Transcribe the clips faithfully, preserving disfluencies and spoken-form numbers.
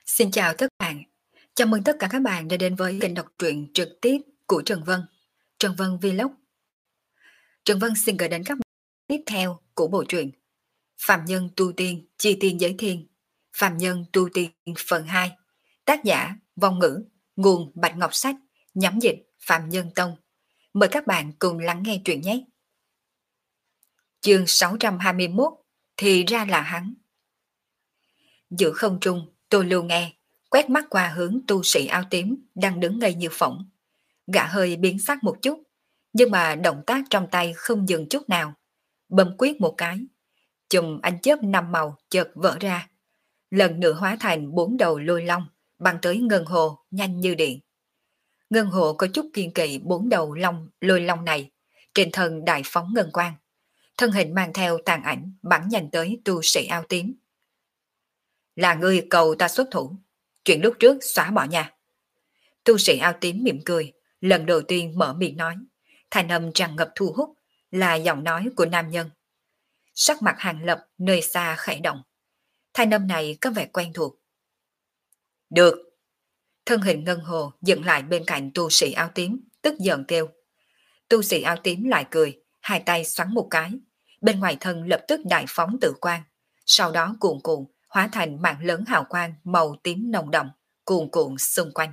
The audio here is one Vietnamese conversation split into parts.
Xin chào tất cả bạn. Chào mừng tất cả các bạn đã đến với kênh đọc truyện trực tiếp của Trần Vân, Trần Vân Vlog. Trần Vân xin gửi đến các bạn tiếp theo của bộ truyện Phạm Nhân Tu Tiên Chi Tiên Giới Thiên, Phạm Nhân Tu Tiên phần hai. Tác giả Vong Ngữ, nguồn Bạch Ngọc Sách, nhóm dịch Phạm Nhân Tông. Mời các bạn cùng lắng nghe truyện nhé. Chương sáu trăm hai mươi mốt. Thì ra là hắn. Giữa không trung, Tô Lưu nghe, quét mắt qua hướng tu sĩ áo tím đang đứng ngây như phỏng. Gã hơi biến sắc một chút, nhưng mà động tác trong tay không dừng chút nào. Bấm quyết một cái, chùm ánh chớp năm màu chợt vỡ ra. Lần nữa hóa thành bốn đầu lôi long, băng tới ngân hồ nhanh như điện. Ngân hồ có chút kiên kỵ bốn đầu long lôi long này, trên thân đại phóng ngân quang. Thân hình mang theo tàn ảnh bắn nhanh tới tu sĩ áo tím. Là ngươi cầu ta xuất thủ, chuyện lúc trước xóa bỏ nha. Tu sĩ áo tím mỉm cười, lần đầu tiên mở miệng nói, thanh âm tràn ngập thu hút, là giọng nói của nam nhân. Sắc mặt Hàng Lập nơi xa khẽ động, thanh âm này có vẻ quen thuộc. Được. Thân hình ngân hồ dựng lại bên cạnh tu sĩ áo tím, tức giận kêu. Tu sĩ áo tím lại cười, hai tay xoắn một cái, bên ngoài thân lập tức đại phóng tự quang, sau đó cuồn cuộn hóa thành mạng lớn hào quang màu tím nồng đậm, cuồn cuộn xung quanh.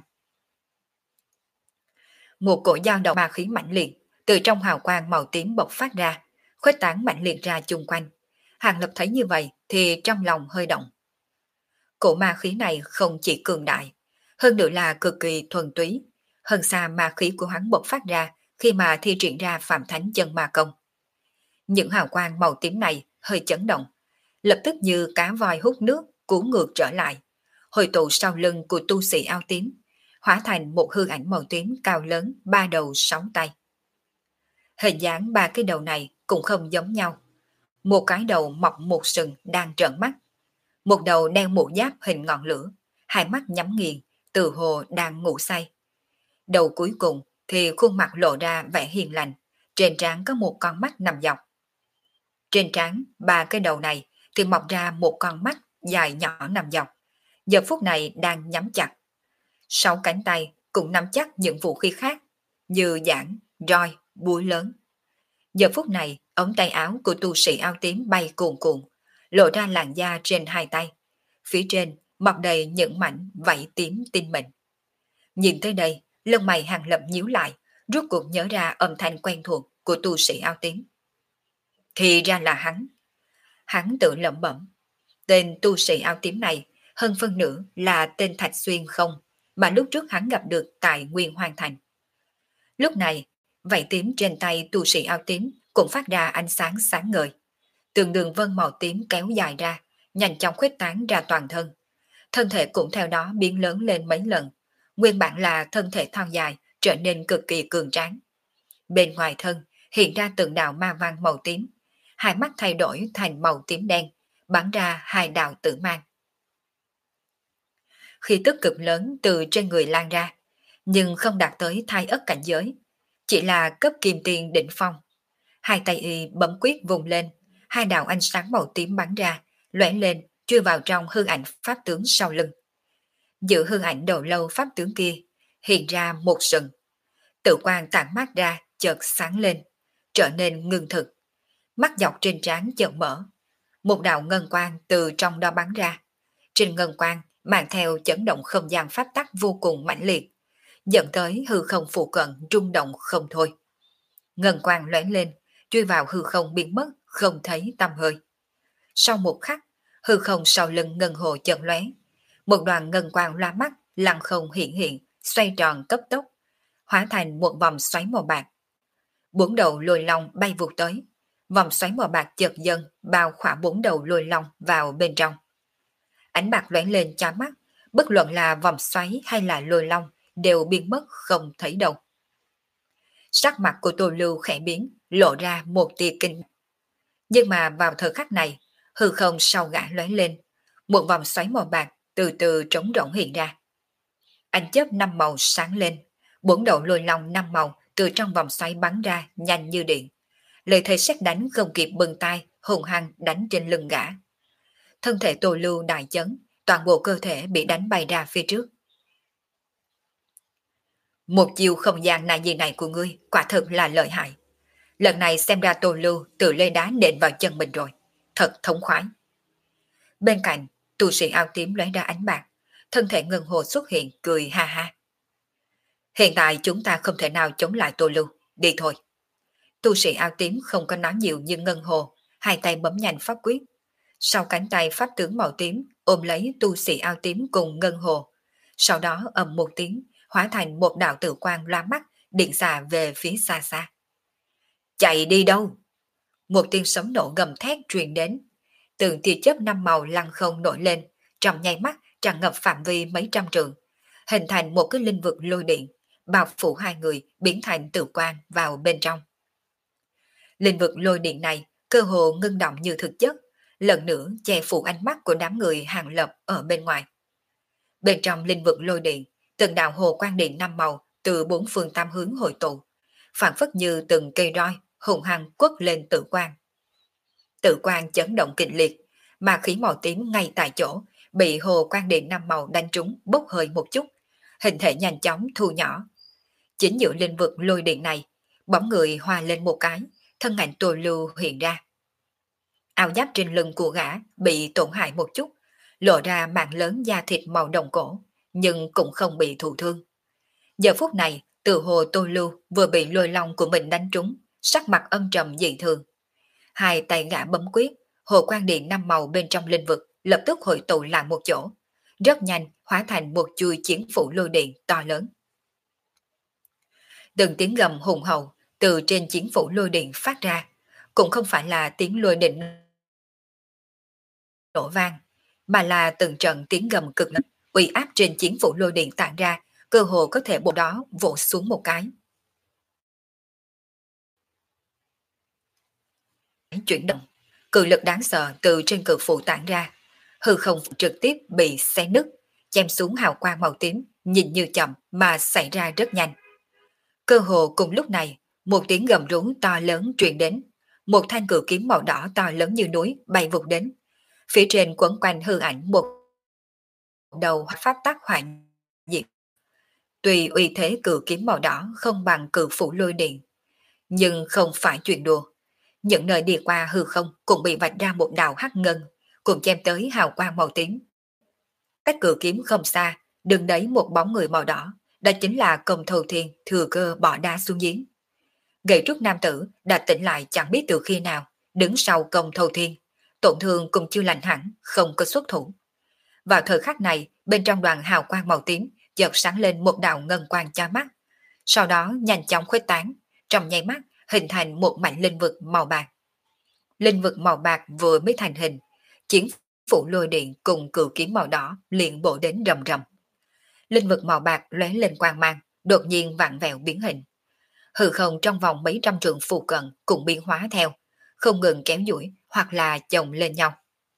Một cổ dao động ma khí mãnh liệt từ trong hào quang màu tím bộc phát ra, khuếch tán mãnh liệt ra chung quanh. Hàng Lập thấy như vậy thì trong lòng hơi động. Cổ ma khí này không chỉ cường đại, hơn nữa là cực kỳ thuần túy, hơn xa ma khí của hắn bộc phát ra khi mà thi triển ra Phạm Thánh Chân Ma Công. Những hào quang màu tím này hơi chấn động, lập tức như cá voi hút nước cuốn ngược trở lại, hồi tụ sau lưng của tu sĩ áo tím, hóa thành một hư ảnh màu tím cao lớn ba đầu sáu tay. Hình dáng ba cái đầu này cũng không giống nhau. Một cái đầu mọc một sừng đang trợn mắt, một đầu đeo một giáp hình ngọn lửa, hai mắt nhắm nghiền, từ hồ đang ngủ say. Đầu cuối cùng thì khuôn mặt lộ ra vẻ hiền lành, trên trán có một con mắt nằm dọc. Trên trán ba cái đầu này thì mọc ra một con mắt dài nhỏ nằm dọc, giờ phút này đang nhắm chặt. Sáu cánh tay cũng nắm chắc những vũ khí khác, như giảng, roi, búa lớn. Giờ phút này, ống tay áo của tu sĩ áo tím bay cuồn cuộn, lộ ra làn da trên hai tay. Phía trên mọc đầy những mảnh vảy tím tinh mịn. Nhìn tới đây, lông mày Hàng Lập nhíu lại, rốt cuộc nhớ ra âm thanh quen thuộc của tu sĩ áo tím. Thì ra là hắn. Hắn tự lẩm bẩm. Tên tu sĩ áo tím này hơn phân nửa là tên Thạch Xuyên không, mà lúc trước hắn gặp được tại Nguyên Hoang Thành. Lúc này, vảy tím trên tay tu sĩ áo tím cũng phát ra ánh sáng sáng ngời. Từng đường vân màu tím kéo dài ra, nhanh chóng khuếch tán ra toàn thân. Thân thể cũng theo đó biến lớn lên mấy lần. Nguyên bản là thân thể thon dài, trở nên cực kỳ cường tráng. Bên ngoài thân hiện ra từng đạo ma văn màu tím, hai mắt thay đổi thành màu tím đen, bắn ra hai đạo tử mang. Khí tức cực lớn từ trên người lan ra, nhưng không đạt tới thai ất cảnh giới, chỉ là cấp kim tiền đỉnh phong. Hai tay y bấm quyết vùng lên, hai đạo ánh sáng màu tím bắn ra, lóe lên chui vào trong hư ảnh pháp tướng sau lưng. Giữa hư ảnh đầu lâu pháp tướng kia hiện ra một sừng, tự quang tản mát ra chợt sáng lên, trở nên ngưng thực. Mắt dọc trên trán chợt mở, một đạo ngân quang từ trong đó bắn ra. Trên ngân quang mang theo chấn động không gian pháp tắc vô cùng mãnh liệt, dẫn tới hư không phụ cận rung động không thôi. Ngân quang lóe lên, chui vào hư không biến mất, không thấy tăm hơi. Sau một khắc, hư không sau lưng ngân hồ chợt lóe, một đoàn ngân quang loa mắt lăng không hiện hiện, xoay tròn cấp tốc, hóa thành một vòng xoáy màu bạc. Bốn đầu lôi long bay vụt tới, vòng xoáy màu bạc chợt dâng bao khỏa bốn đầu lôi long vào bên trong. Ánh bạc lóe lên chói mắt, bất luận là vòng xoáy hay là lôi long đều biến mất không thấy đâu. Sắc mặt của Tô Lưu khẽ biến, lộ ra một tia kinh. Nhưng mà vào thời khắc này, hư không sau gã lóe lên, một vòng xoáy màu bạc từ từ trống rỗng hiện ra. Ánh chớp năm màu sáng lên, bốn đầu lôi long năm màu từ trong vòng xoáy bắn ra nhanh như điện. Lời thề sét đánh không kịp bừng tay, hùng hăng đánh trên lưng gã. Thân thể Tô Lưu đại chấn, toàn bộ cơ thể bị đánh bay ra phía trước. Một chiều không gian này gì này của ngươi quả thực là lợi hại. Lần này xem ra Tô Lưu tự lấy đá nện vào chân mình rồi. Thật thống khoái. Bên cạnh, tu sĩ áo tím lóe ra ánh bạc. Thân thể Ngân Hồ xuất hiện cười ha ha. Hiện tại chúng ta không thể nào chống lại Tô Lưu. Đi thôi. Tu sĩ áo tím không có nói nhiều như Ngân Hồ. Hai tay bấm nhanh pháp quyết. Sau cánh tay pháp tướng màu tím ôm lấy tu sĩ áo tím cùng Ngân Hồ. Sau đó ầm một tiếng hóa thành một đạo tử quang loa mắt điện xà về phía xa xa. Chạy đi đâu? Một tiếng sấm nổ gầm thét truyền đến. Từng tia chớp năm màu lăng không nổi lên, trong nháy mắt tràn ngập phạm vi mấy trăm trượng, hình thành một cái linh vực lôi điện, bao phủ hai người biến thành tử quang vào bên trong. Linh vực lôi điện này cơ hồ ngưng động như thực chất, lần nữa che phủ ánh mắt của đám người Hàng Lập ở bên ngoài. Bên trong linh vực lôi điện, từng đạo hồ quang điện năm màu từ bốn phương tám hướng hội tụ, phản phất như từng cây roi hùng hăng quất lên tử quang. Tử quang chấn động kịch liệt, mà khí màu tím ngay tại chỗ bị hồ quang điện năm màu đánh trúng bốc hơi một chút, hình thể nhanh chóng thu nhỏ. Chính giữa linh vực lôi điện này, bóng người hòa lên một cái, thân ảnh Tô Lưu hiện ra. Áo giáp trên lưng của gã bị tổn hại một chút, lộ ra mảng lớn da thịt màu đồng cổ, nhưng cũng không bị thụ thương. Giờ phút này, từ hồ Tô Lưu vừa bị lôi long của mình đánh trúng, sắc mặt âm trầm dị thường. Hai tay gã bấm quyết, hồ quang điện năm màu bên trong linh vực lập tức hội tụ lại một chỗ, rất nhanh hóa thành một chuôi chiến phủ lôi điện to lớn. Từng tiếng gầm hùng hậu từ trên chiến phủ lôi điện phát ra, cũng không phải là tiếng lôi điện nổ vang, mà là từng trận tiếng gầm cực lớn, uy áp trên chiến phủ lôi điện tản ra, cơ hồ có thể bộ đó vỗ xuống một cái. Chuyển động, cự lực đáng sợ từ trên cự phủ tản ra, hư không trực tiếp bị xé nứt, chém xuống hào quang màu tím, nhìn như chậm mà xảy ra rất nhanh. Cơ hồ cùng lúc này, một tiếng gầm rú to lớn truyền đến, một thanh cự kiếm màu đỏ to lớn như núi bay vụt đến, phía trên quấn quanh hư ảnh một đầu pháp tắc hoạn diệt. Tuy uy thế cự kiếm màu đỏ không bằng cự phủ lôi điện, nhưng không phải chuyện đùa. Những nơi đi qua hư không cũng bị vạch ra một đạo hắc ngân, cùng chém tới hào quang màu tím. Cách cự kiếm không xa, đứng đấy một bóng người màu đỏ, đó chính là Công Thâu Thiên thừa cơ bỏ đá xuống giếng. Gậy trúc nam tử đã tỉnh lại chẳng biết từ khi nào, đứng sau Công Thâu Thiên, tổn thương cũng chưa lành hẳn, không có xuất thủ. Vào thời khắc này, bên trong đoàn hào quang màu tím chợt sáng lên một đạo ngân quang chói mắt, sau đó nhanh chóng khuếch tán, trong nháy mắt hình thành một mảnh linh vực màu bạc. Linh vực màu bạc vừa mới thành hình, chiến phủ lôi điện cùng cự kiếm màu đỏ liền bổ đến rầm rầm. Linh vực màu bạc lóe lên quang mang, đột nhiên vặn vẹo biến hình. Hư không trong vòng mấy trăm trượng phụ cận cũng biến hóa theo, không ngừng kéo duỗi hoặc là chồng lên nhau.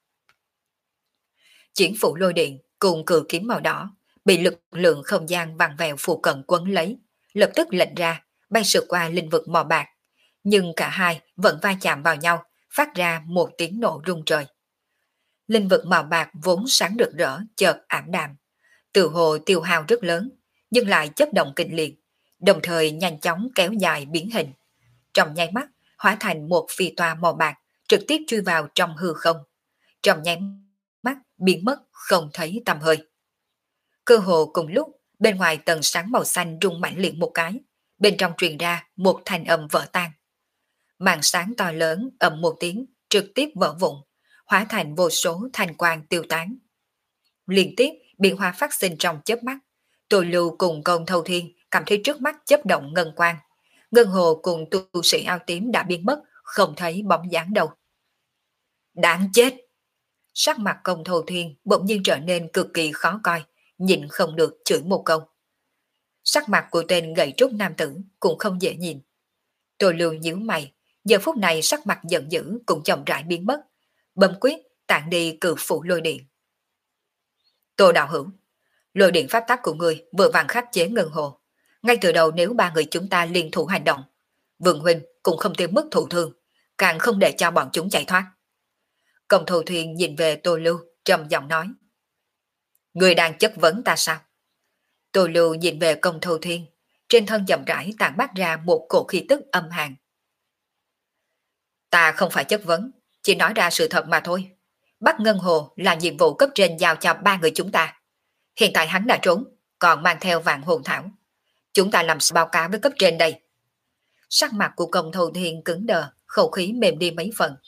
Chiến phủ lôi điện cùng cự kiếm màu đỏ bị lực lượng không gian vặn vẹo phụ cận quấn lấy, lập tức lệch ra, bay sượt qua linh vực màu bạc, nhưng cả hai vẫn va chạm vào nhau, phát ra một tiếng nổ rung trời. Linh vực màu bạc vốn sáng rực rỡ chợt ảm đạm, từ hồ tiêu hao rất lớn, nhưng lại chấp động kịch liệt, đồng thời nhanh chóng kéo dài biến hình. Trong nháy mắt, hóa thành một phi toa màu bạc, trực tiếp chui vào trong hư không. Trong nháy mắt, biến mất, không thấy tăm hơi. Cơ hồ cùng lúc, bên ngoài tầng sáng màu xanh rung mạnh liệt một cái, bên trong truyền ra một thanh âm vỡ tan. Màn sáng to lớn ầm một tiếng, trực tiếp vỡ vụn, hóa thành vô số thanh quang tiêu tán. Liên tiếp biến hóa phát sinh trong chớp mắt, Tô Lưu cùng Công Thâu Thiên cảm thấy trước mắt chớp động ngân quang. Ngân Hồ cùng tu sĩ áo tím đã biến mất, không thấy bóng dáng đâu. Đáng chết! Sắc mặt Công Thâu Thiên bỗng nhiên trở nên cực kỳ khó coi, nhìn không được chửi một câu. Sắc mặt của tên gậy trúc nam tử cũng không dễ nhìn. Tô Lưu nhíu mày, giờ phút này sắc mặt giận dữ cũng chậm rãi biến mất, bấm quyết tản đi cự phủ lôi điện. Tô đạo hữu, lôi điện pháp tắc của người vừa vặn khắc chế Ngân Hồ. Ngay từ đầu nếu ba người chúng ta liên thủ hành động, Vương huynh cũng không tiêu mức thụ thương, càng không để cho bọn chúng chạy thoát. Công Thâu Thiên nhìn về Tô Lưu, trầm giọng nói. Người đang chất vấn ta sao? Tô Lưu nhìn về Công Thâu Thiên, trên thân chậm rãi tản mát ra một cổ khí tức âm hàn. Ta không phải chất vấn, chỉ nói ra sự thật mà thôi. Bắt Ngân Hồ là nhiệm vụ cấp trên giao cho ba người chúng ta. Hiện tại hắn đã trốn, còn mang theo vạn hồn thảo. Chúng ta làm sao báo cáo với cấp trên đây? Sắc mặt của Công Thâu Thiên cứng đờ, khẩu khí mềm đi mấy phần.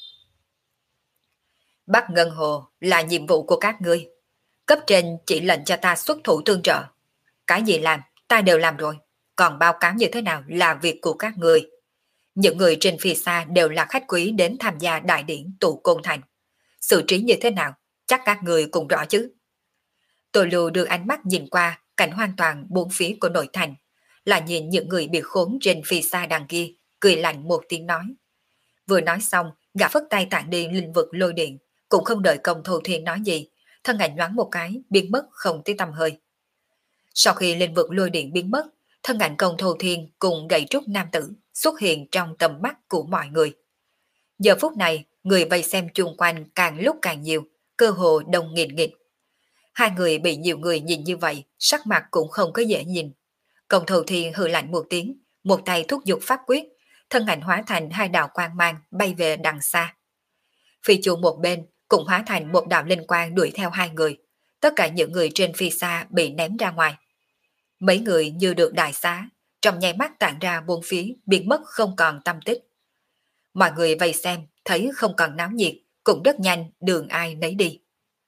Bắt Ngân Hồ là nhiệm vụ của các ngươi. Cấp trên chỉ lệnh cho ta xuất thủ tương trợ. Cái gì làm, ta đều làm rồi. Còn báo cáo như thế nào là việc của các ngươi. Những người trên phía xa đều là khách quý đến tham gia đại điển tụ côn thành. Xử trí như thế nào, chắc các người cũng rõ chứ. Tô Lưu đưa ánh mắt nhìn qua cảnh hoàn toàn bốn phía của nội thành, là nhìn những người bị khốn trên phía xa đằng kia, cười lạnh một tiếng nói. Vừa nói xong, gã phất tay tản đi linh vực lôi điện, cũng không đợi Công Thâu Thiên nói gì, thân ảnh nhoáng một cái, biến mất không tiếng tăm hơi. Sau khi linh vực lôi điện biến mất, thân ảnh Công Thâu Thiên cùng gậy trúc nam tử xuất hiện trong tầm mắt của mọi người. Giờ phút này, người vây xem chung quanh càng lúc càng nhiều, cơ hồ đông nghìn nghịt. Hai người bị nhiều người nhìn như vậy, sắc mặt cũng không có dễ nhìn. Công Thâu Thiên hừ lạnh một tiếng, một tay thúc giục pháp quyết, thân ảnh hóa thành hai đạo quang mang bay về đằng xa. Phi chu một bên cũng hóa thành một đạo linh quang đuổi theo hai người. Tất cả những người trên phi xa bị ném ra ngoài. Mấy người như được đại xá, trong nháy mắt tản ra buôn phía, biến mất không còn tâm tích. Mọi người vây xem, thấy không còn náo nhiệt, cũng rất nhanh đường ai nấy đi.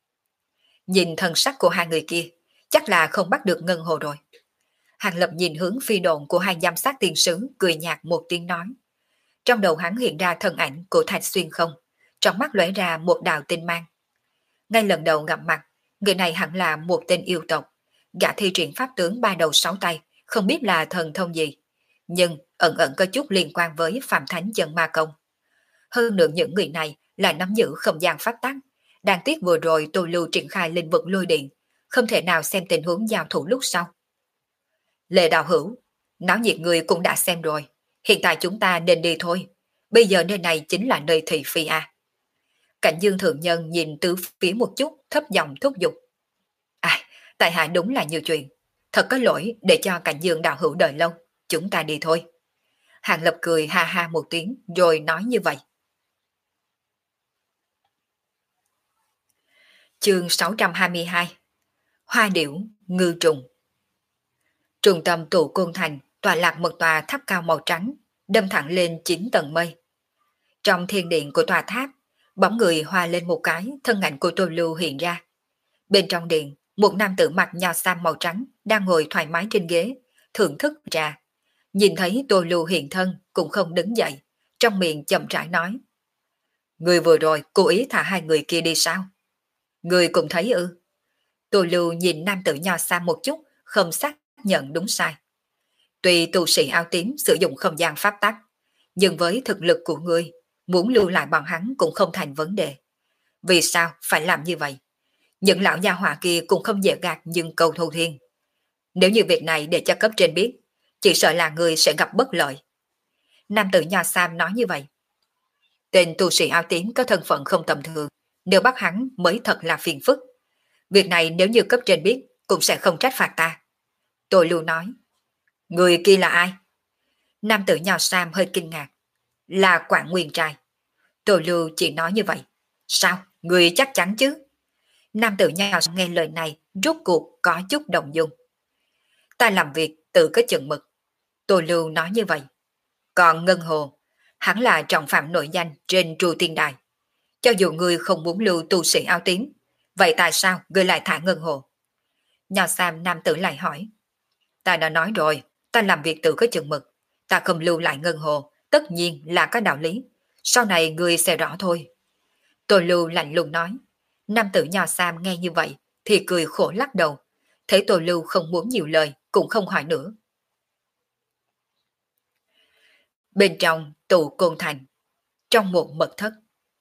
Nhìn thần sắc của hai người kia, chắc là không bắt được Ngân Hồ rồi. Hàng Lập nhìn hướng phi độn của hai giám sát tiền sứ, cười nhạt một tiếng nói. Trong đầu hắn hiện ra thân ảnh của Thạch Xuyên không, trong mắt lóe ra một đạo tinh mang. Ngay lần đầu gặp mặt, người này hẳn là một tên yêu tộc, gã thi triển pháp tướng ba đầu sáu tay, không biết là thần thông gì, nhưng ẩn ẩn có chút liên quan với Phạm Thánh Chân Ma Công. Hơn nữa những người này lại nắm giữ không gian pháp tắc, đáng tiếc vừa rồi Tô Lưu triển khai linh vực lôi điện, không thể nào xem tình huống giao thủ lúc sau. Lệ đạo hữu, náo nhiệt người cũng đã xem rồi, hiện tại chúng ta nên đi thôi, bây giờ nơi này chính là nơi thị phi a. Cảnh Dương thượng nhân nhìn tứ phía một chút, thấp giọng thúc giục. À, tại hạ đúng là nhiều chuyện, thật có lỗi để cho Cảnh Dương đạo hữu đợi lâu, chúng ta đi thôi. Hàng Lập cười ha ha một tiếng rồi nói như vậy. Chương sáu trăm hai mươi hai. Hoa điểu ngư trùng. Trung tâm tụ côn thành tọa lạc một tòa tháp cao màu trắng, đâm thẳng lên chín tầng mây. Trong thiên điện của tòa tháp, bóng người hòa lên một cái, thân ảnh của Tô Lưu hiện ra. Bên trong điện, một nam tử mặc nho sam màu trắng đang ngồi thoải mái trên ghế, thưởng thức trà. Nhìn thấy Tô Lưu hiện thân cũng không đứng dậy, trong miệng chậm rãi nói. Người vừa rồi cố ý thả hai người kia đi sao? Người cũng thấy ư? Tô Lưu nhìn nam tử nho sam một chút, không xác nhận đúng sai. Tuy tu sĩ áo tím sử dụng không gian pháp tắc, nhưng với thực lực của ngươi, muốn lưu lại bọn hắn cũng không thành vấn đề. Vì sao phải làm như vậy? Những lão gia hỏa kia cũng không dễ gạt nhưng Câu Thâu Thiên. Nếu như việc này để cho cấp trên biết, chỉ sợ là người sẽ gặp bất lợi. Nam tử Nho Sam nói như vậy. Tên tu sĩ áo tím có thân phận không tầm thường, nếu bắt hắn mới thật là phiền phức. Việc này nếu như cấp trên biết, cũng sẽ không trách phạt ta. Tôi lưu nói. Người kia là ai? Nam tử Nho Sam hơi kinh ngạc. Là Quảng Nguyên trai. Tôi lưu chỉ nói như vậy. Sao? Người chắc chắn chứ? Nam tử Nho Sam nghe lời này, rốt cuộc có chút động dung. Ta làm việc tự có chừng mực. Tôi lưu nói như vậy. Còn Ngân Hồ, hắn là trọng phạm nội danh trên Trù Tiên Đài. Cho dù người không muốn lưu tu sĩ áo tím, vậy tại sao người lại thả Ngân Hồ? Nho Sam nam tử lại hỏi. Ta đã nói rồi, ta làm việc tự có chừng mực. Ta không lưu lại Ngân Hồ, tất nhiên là có đạo lý. Sau này người sẽ rõ thôi. Tôi lưu lạnh lùng nói. Nam tử Nho Sam nghe như vậy thì cười khổ lắc đầu. Thấy Tôi lưu không muốn nhiều lời, cũng không hỏi nữa. Bên trong tụ côn thành, trong một mật thất.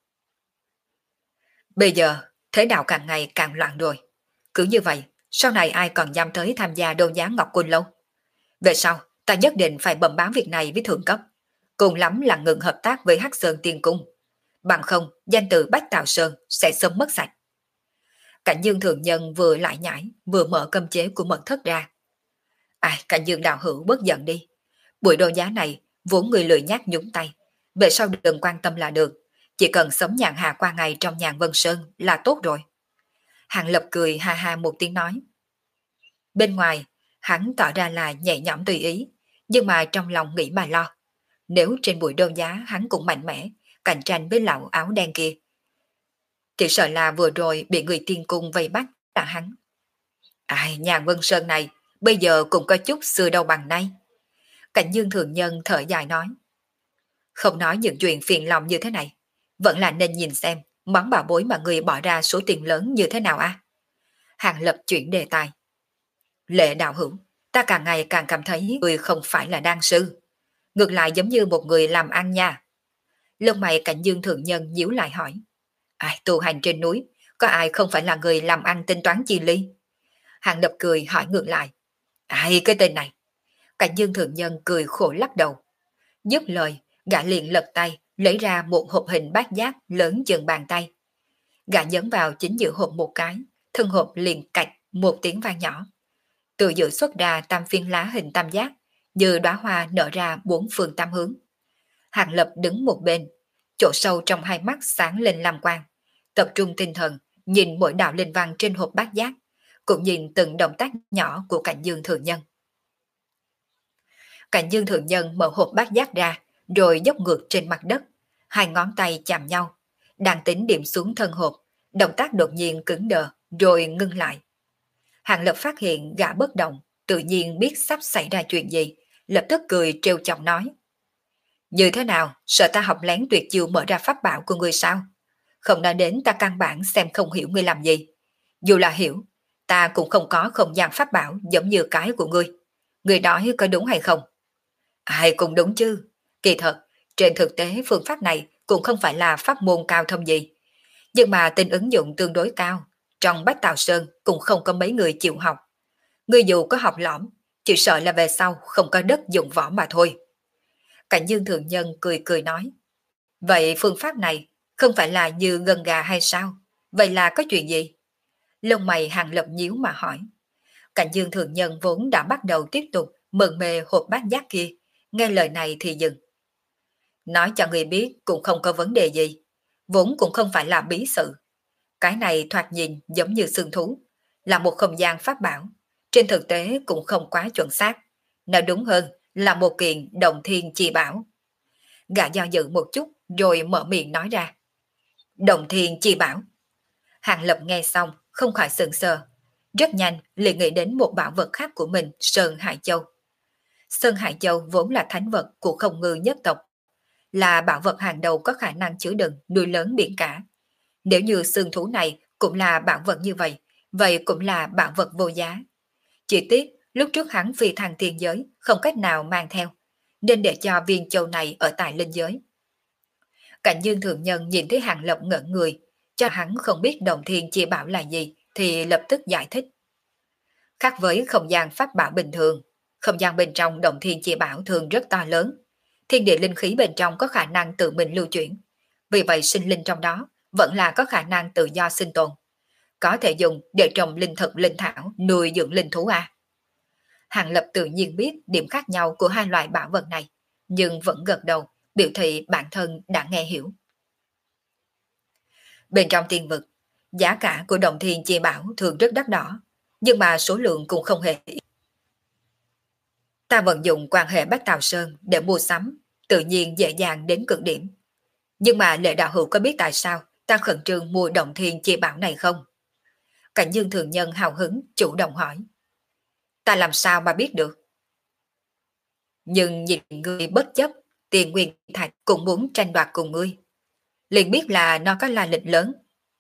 Bây giờ, thế đạo càng ngày càng loạn rồi. Cứ như vậy, sau này ai còn dám tới tham gia đấu giá Ngọc Côn Lâu? Về sau, ta nhất định phải bẩm báo việc này với thượng cấp. Cùng lắm là ngừng hợp tác với Hắc Sơn Tiên Cung. Bằng không, danh từ Bách Tạo Sơn sẽ sớm mất sạch. Cảnh Dương Thượng Nhân vừa lại nhảy, vừa mở cấm chế của mật thất ra. Ai, Cảnh Dương đạo hữu bớt giận đi. Buổi đấu giá này, vốn người lười nhác nhúng tay. Về sau đừng quan tâm là được. Chỉ cần sống nhàn hạ qua ngày trong nhàn Vân Sơn là tốt rồi. Hàng Lập cười ha ha một tiếng nói. Bên ngoài, hắn tỏ ra là nhẹ nhõm tùy ý, nhưng mà trong lòng nghĩ mà lo. Nếu trên buổi đấu giá hắn cũng mạnh mẽ, cạnh tranh với lão áo đen kia, chỉ sợ là vừa rồi bị người tiên cung vây bắt là hắn. Ai, nhàn Vân Sơn này, bây giờ cũng có chút xưa đâu bằng nay. Cảnh Dương Thường Nhân thở dài nói. Không nói những chuyện phiền lòng như thế này, vẫn là nên nhìn xem món bảo bối mà người bỏ ra số tiền lớn như thế nào a. À? Hàng Lập chuyển đề tài. Lệ đạo hữu, ta càng ngày càng cảm thấy người không phải là đan sư. Ngược lại giống như một người làm ăn nha. Lông mày Cảnh Dương Thượng Nhân nhíu lại hỏi. Ai, tu hành trên núi, có ai không phải là người làm ăn tính toán chi ly? Hàng Lập cười hỏi ngược lại. Ai, cái tên này? Cảnh Dương Thượng Nhân cười khổ lắc đầu. Dứt lời, gã liền lật tay, lấy ra một hộp hình bát giác lớn chừng bàn tay. Gã nhấn vào chính giữa hộp một cái, thân hộp liền cạch một tiếng vang nhỏ. Từ giữa xuất ra tam phiên lá hình tam giác, như đóa hoa nở ra bốn phương tam hướng. Hàng Lập đứng một bên, chỗ sâu trong hai mắt sáng lên lam quang, tập trung tinh thần, nhìn mỗi đạo linh văn trên hộp bát giác, cũng nhìn từng động tác nhỏ của Cảnh Dương Thượng Nhân. Cảnh Dương Thượng Nhân mở hộp bát giác ra, rồi dốc ngược trên mặt đất, hai ngón tay chạm nhau, đang tính điểm xuống thân hộp, động tác đột nhiên cứng đờ, rồi ngưng lại. Hàng Lập phát hiện gã bất động, tự nhiên biết sắp xảy ra chuyện gì, lập tức cười trêu chọc nói. Như thế nào, sợ ta học lén tuyệt chiêu mở ra pháp bảo của ngươi sao? Không nói đến ta căn bản xem không hiểu ngươi làm gì. Dù là hiểu, ta cũng không có không gian pháp bảo giống như cái của ngươi. Ngươi nói có đúng hay không? Ai cũng đúng chứ. Kỳ thật, trên thực tế phương pháp này cũng không phải là pháp môn cao thâm gì. Nhưng mà tính ứng dụng tương đối cao. Trong Bách Tào Sơn cũng không có mấy người chịu học. Ngươi dù có học lõm, chỉ sợ là về sau không có đất dụng võ mà thôi. Cảnh Dương Thượng Nhân cười cười nói. Vậy phương pháp này không phải là như gân gà hay sao? Vậy là có chuyện gì? Lông mày Hàng Lập nhíu mà hỏi. Cảnh Dương Thượng Nhân vốn đã bắt đầu tiếp tục mừng mê hộp bát giác kia. Nghe lời này thì dừng. Nói cho người biết cũng không có vấn đề gì. Vốn cũng không phải là bí sự. Cái này thoạt nhìn giống như xương thú. Là một không gian pháp bảo. Trên thực tế cũng không quá chuẩn xác. Nói đúng hơn là một kiện đồng thiên chi bảo. Gã do dự một chút rồi mở miệng nói ra. Đồng thiên chi bảo. Hàng Lập nghe xong không khỏi sững sờ. Rất nhanh liền nghĩ đến một bảo vật khác của mình, Sơn Hải Châu. Sơn Hải Châu vốn là thánh vật của Không Ngư nhất tộc, là bảo vật hàng đầu có khả năng chứa đựng núi lớn biển cả. Nếu như xương thú này cũng là bảo vật như vậy, vậy cũng là bảo vật vô giá. Chỉ tiếc lúc trước hắn phi thăng thiên giới không cách nào mang theo, nên để cho viên châu này ở tại linh giới. Cảnh Dương Thượng Nhân nhìn thấy Hàng Lập ngẩn người, cho hắn không biết đồng thiên chi bảo là gì, thì lập tức giải thích. Khác với không gian pháp bảo bình thường, không gian bên trong đồng thiên chi bảo thường rất to lớn, thiên địa linh khí bên trong có khả năng tự mình lưu chuyển, vì vậy sinh linh trong đó vẫn là có khả năng tự do sinh tồn, có thể dùng để trồng linh thực linh thảo, nuôi dưỡng linh thú à. Hàng Lập tự nhiên biết điểm khác nhau của hai loại bảo vật này, nhưng vẫn gật đầu, biểu thị bản thân đã nghe hiểu. Bên trong tiên vực, giá cả của đồng thiên chi bảo thường rất đắt đỏ, nhưng mà số lượng cũng không hề ít. Ta vận dụng quan hệ Bách Tào Sơn để mua sắm, tự nhiên dễ dàng đến cực điểm. Nhưng mà Lệ đạo hữu có biết tại sao ta khẩn trương mua đồng thiên chi bảo này không? Cảnh Dương Thường Nhân hào hứng chủ động hỏi. Ta làm sao mà biết được? Nhưng nhìn ngươi bất chấp, tiền nguyên thạch cũng muốn tranh đoạt cùng ngươi. Liền biết là nó có la lịch lớn.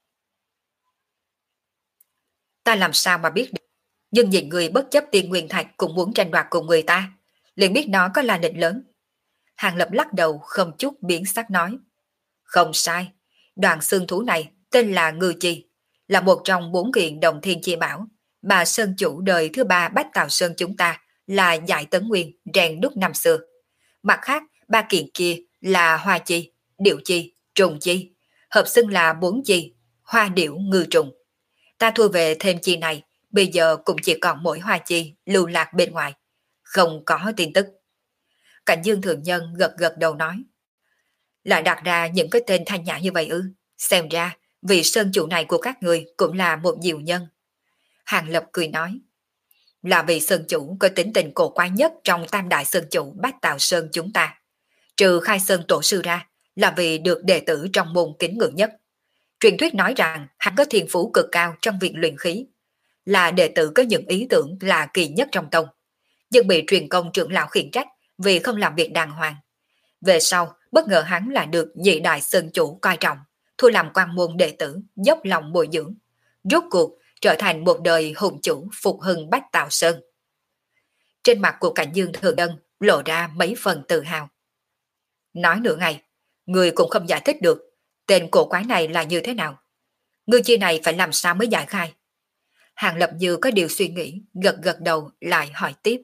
Ta làm sao mà biết được? Nhưng nhìn người bất chấp tiền nguyên thạch cũng muốn tranh đoạt cùng người ta, liền biết nó có la lịch lớn. Hàng Lập lắc đầu không chút biến sắc nói. Không sai, đoàn xương thú này tên là Ngư Chi, là một trong bốn kiện đồng thiên chi bảo. Bà Sơn chủ đời thứ ba Bách Tào Sơn chúng ta là Giải Tấn Nguyên rèn đúc năm xưa. Mặt khác, ba kiện kia là Hoa Chi, Điệu Chi, Trùng Chi, hợp xưng là bốn chi, Hoa Điệu Ngư Trùng. Ta thu về thêm chi này, bây giờ cũng chỉ còn mỗi Hoa Chi lưu lạc bên ngoài, không có tin tức. Cảnh Dương Thường Nhân gật gật đầu nói, lại đặt ra những cái tên thanh nhã như vậy ư? Xem ra, vị sơn chủ này của các người cũng là một diệu nhân. Hàng Lập cười nói, là vị sơn chủ có tính tình cổ quái nhất trong tam đại sơn chủ Bách Tạo Sơn chúng ta. Trừ Khai Sơn tổ sư ra, là vì được đệ tử trong môn kính ngưỡng nhất. Truyền thuyết nói rằng hắn có thiên phú cực cao trong việc luyện khí, là đệ tử có những ý tưởng là kỳ nhất trong tông, nhưng bị truyền công trưởng lão khiển trách vì không làm việc đàng hoàng. Về sau, bất ngờ hắn là được nhị đại sơn chủ coi trọng, thu làm quan môn đệ tử, dốc lòng bồi dưỡng. Rốt cuộc, trở thành một đời hùng chủ phục hưng Bách Tạo Sơn. Trên mặt của Cảnh Dương Thường Ân lộ ra mấy phần tự hào. Nói nửa ngày, người cũng không giải thích được tên cổ quái này là như thế nào. Ngươi chi này phải làm sao mới giải khai? Hàng Lập như có điều suy nghĩ, gật gật đầu lại hỏi tiếp.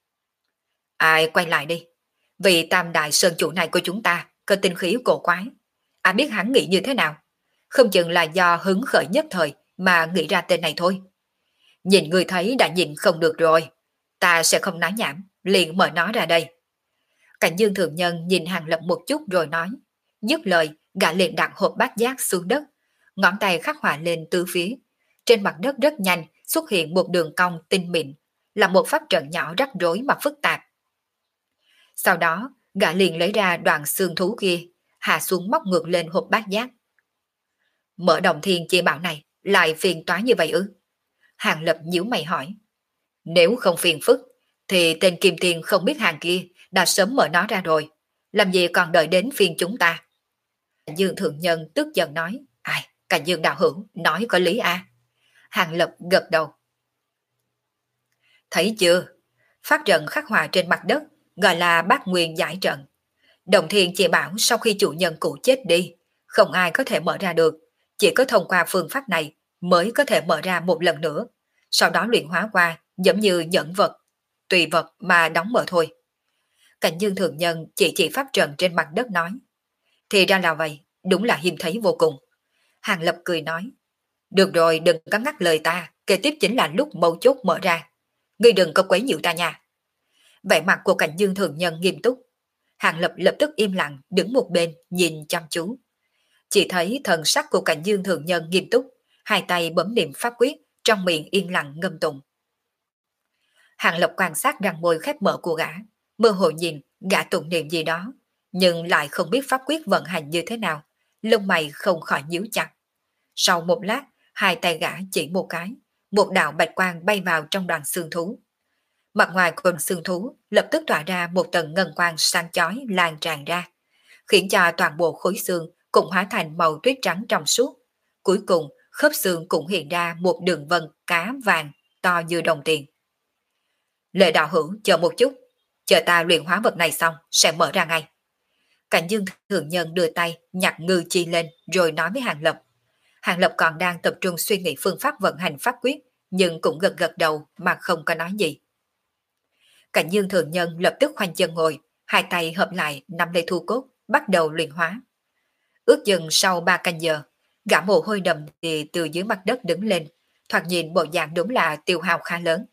Ai quay lại đi. Vì tam đại sơn chủ này của chúng ta có tinh khí cổ quái. Ai biết hắn nghĩ như thế nào? Không chừng là do hứng khởi nhất thời mà nghĩ ra tên này thôi. Nhìn người thấy đã nhìn không được rồi. Ta sẽ không nói nhảm, liền mở nó ra đây. Cảnh Dương Thường Nhân nhìn Hàng Lập một chút rồi nói. Dứt lời, gã liền đặt hộp bát giác xuống đất. Ngón tay khắc họa lên tứ phía. Trên mặt đất rất nhanh xuất hiện một đường cong tinh mịn, là một pháp trận nhỏ rắc rối mà phức tạp. Sau đó, gã liền lấy ra đoạn xương thú kia, hạ xuống móc ngược lên hộp bát giác. Mở đồng thiên chia bảo này, lại phiền toái như vậy ư? Hàng Lập nhíu mày hỏi. Nếu không phiền phức, thì tên Kim Tiền không biết hàng kia đã sớm mở nó ra rồi. Làm gì còn đợi đến phiên chúng ta? Cảnh Dương Thượng Nhân tức giận nói. Ai, Cảnh Dương đạo hữu, nói có lý à? Hàng Lập gật đầu. Thấy chưa? Phát trận khắc họa trên mặt đất, gọi là bát nguyên giải trận. Đồng thiên chỉ bảo sau khi chủ nhân cũ chết đi, không ai có thể mở ra được. Chỉ có thông qua phương pháp này mới có thể mở ra một lần nữa. Sau đó luyện hóa qua, giống như nhẫn vật, tùy vật mà đóng mở thôi. Cảnh Dương Thường Nhân chỉ chỉ pháp trận trên mặt đất nói. Thì ra là vậy, đúng là hiếm thấy vô cùng. Hàng Lập cười nói. Được rồi, đừng có ngắt lời ta, kế tiếp chính là lúc mấu chốt mở ra. Ngươi đừng có quấy nhiễu ta nha. Vẻ mặt của Cảnh Dương Thường Nhân nghiêm túc. Hàng Lập lập tức im lặng, đứng một bên, nhìn chăm chú. Chỉ thấy thần sắc của Cảnh Dương Thường Nhân nghiêm túc, hai tay bấm niệm pháp quyết, trong miệng yên lặng ngâm tụng. Hàng Lập quan sát răng môi khép mở của gã, mơ hồ nhìn gã tụng niệm gì đó, nhưng lại không biết pháp quyết vận hành như thế nào, lông mày không khỏi nhíu chặt. Sau một lát, hai tay gã chỉ một cái, một đạo bạch quang bay vào trong đoàn xương thú. Mặt ngoài quần xương thú lập tức tỏa ra một tầng ngân quang sáng chói lan tràn ra, khiến cho toàn bộ khối xương cũng hóa thành màu tuyết trắng trong suốt. Cuối cùng, khớp xương cũng hiện ra một đường vân cá vàng to như đồng tiền. Lệ đạo hữu chờ một chút, chờ ta luyện hóa vật này xong sẽ mở ra ngay. Cảnh Dương Thường Nhân đưa tay nhặt ngư chi lên rồi nói với Hàng Lập. Hàng Lập còn đang tập trung suy nghĩ phương pháp vận hành pháp quyết, nhưng cũng gật gật đầu mà không có nói gì. Cảnh Dương Thường Nhân lập tức khoanh chân ngồi, hai tay hợp lại nắm lấy thu cốt, bắt đầu luyện hóa. Ước chừng sau ba canh giờ, gã mồ hôi đầm thì từ dưới mặt đất đứng lên, thoạt nhìn bộ dạng đúng là tiêu hao khá lớn.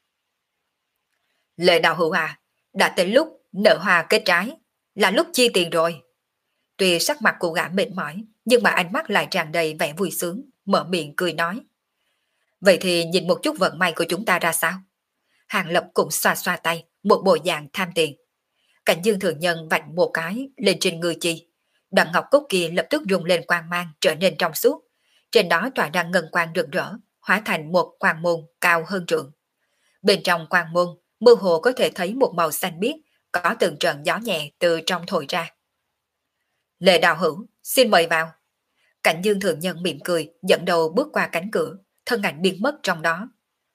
Lệ đạo hữu à, đã tới lúc nở hoa kết trái, là lúc chi tiền rồi. Tuy sắc mặt của gã mệt mỏi, nhưng mà ánh mắt lại tràn đầy vẻ vui sướng, mở miệng cười nói. Vậy thì nhìn một chút vận may của chúng ta ra sao? Hàng Lập cũng xoa xoa tay, một bộ dạng tham tiền. Cảnh Dương Thường Nhân vạch một cái lên trên ngư chi. Đoạn ngọc cốt kia lập tức rung lên quang mang trở nên trong suốt. Trên đó tỏa ra ngân quang rực rỡ, hóa thành một quang môn cao hơn trượng. Bên trong quang môn, mơ hồ có thể thấy một màu xanh biếc, có từng trận gió nhẹ từ trong thổi ra. Lệ đạo hữu, xin mời vào. Cảnh Dương Thường Nhân mỉm cười, dẫn đầu bước qua cánh cửa, thân ảnh biến mất trong đó.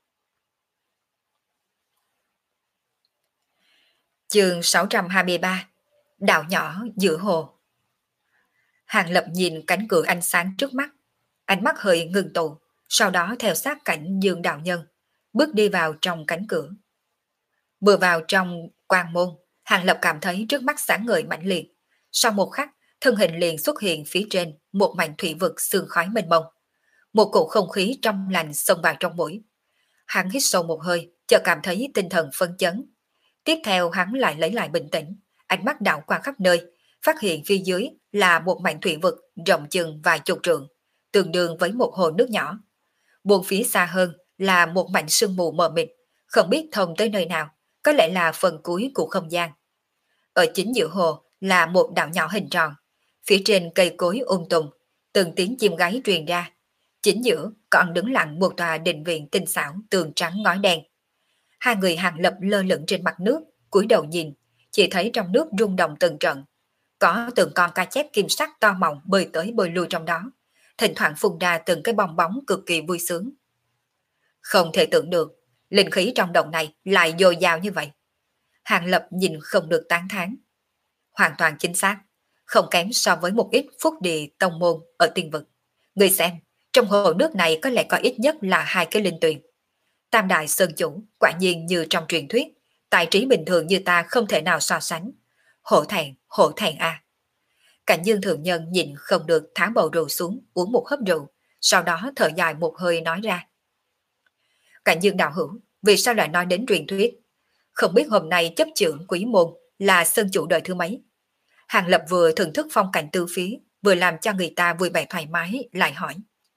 Chương sáu trăm hai mươi ba. Đảo nhỏ giữa hồ. Hàng Lập nhìn cánh cửa ánh sáng trước mắt, ánh mắt hơi ngừng tụ, sau đó theo sát Cảnh Dương đạo nhân, bước đi vào trong cánh cửa. Vừa vào trong quang môn, Hàng Lập cảm thấy trước mắt sáng ngời mãnh liệt. Sau một khắc, thân hình liền xuất hiện phía trên một mảnh thủy vực sương khói mênh mông. một cổ không khí trong lành xông vào trong mũi. Hắn hít sâu một hơi, chợt cảm thấy tinh thần phấn chấn. Tiếp theo hắn lại lấy lại bình tĩnh, ánh mắt đảo qua khắp nơi, phát hiện phía dưới là một mảnh thủy vực rộng chừng vài chục trượng, tương đương với một hồ nước nhỏ. Buông phía xa hơn là một mảnh sương mù mờ mịt, không biết thông tới nơi nào, có lẽ là phần cuối của không gian. Ở chính giữa hồ là một đảo nhỏ hình tròn, phía trên cây cối um tùm, từng tiếng chim gáy truyền ra. Chính giữa còn đứng lặng một tòa đình viện tinh xảo tường trắng ngói đen. Hai người Hàng Lập lơ lửng trên mặt nước, cúi đầu nhìn, chỉ thấy trong nước rung động từng trận. Có từng con cá chép kim sắc to mọng bơi tới bơi lui trong đó, thỉnh thoảng phun ra từng cái bong bóng cực kỳ vui sướng. Không thể tưởng được, linh khí trong động này lại dồi dào như vậy. Hàng Lập nhìn không được tán thán. Hoàn toàn chính xác, không kém so với một ít phúc địa tông môn ở tiên vực. Người xem, trong hồ nước này có lẽ có ít nhất là hai cái linh tuyền. Tam đại sơn chủ, quả nhiên như trong truyền thuyết, tài trí bình thường như ta không thể nào so sánh. Hổ thẹn, hổ thẹn a. Cảnh Dương thượng nhân nhìn không được tháo bầu rượu xuống, uống một hớp rượu, sau đó thở dài một hơi nói ra. Cảnh Dương đạo hữu, vì sao lại nói đến truyền thuyết? Không biết hôm nay chấp trưởng quý môn là sơn chủ đời thứ mấy? Hàng Lập vừa thưởng thức phong cảnh tư phía, vừa làm cho người ta vui vẻ thoải mái, lại hỏi.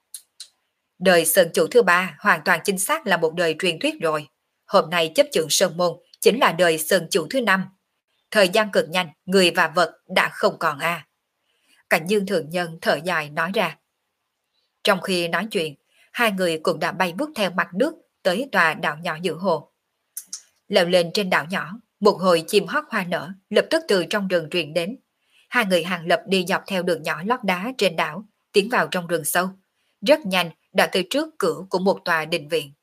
Đời sơn chủ thứ ba hoàn toàn chính xác là một đời truyền thuyết rồi. Hôm nay chấp trưởng sơn môn chính là đời sơn chủ thứ năm. Thời gian cực nhanh, người và vật đã không còn a. À. Cảnh Dương thượng nhân thở dài nói ra. Trong khi nói chuyện, hai người cũng đã bay bước theo mặt nước tới tòa đảo nhỏ giữa hồ. Leo lên trên đảo nhỏ, một hồi chim hót hoa nở lập tức từ trong rừng truyền đến. Hai người Hàng Lập đi dọc theo đường nhỏ lót đá trên đảo, tiến vào trong rừng sâu. Rất nhanh đã tới trước cửa của một tòa đình viện.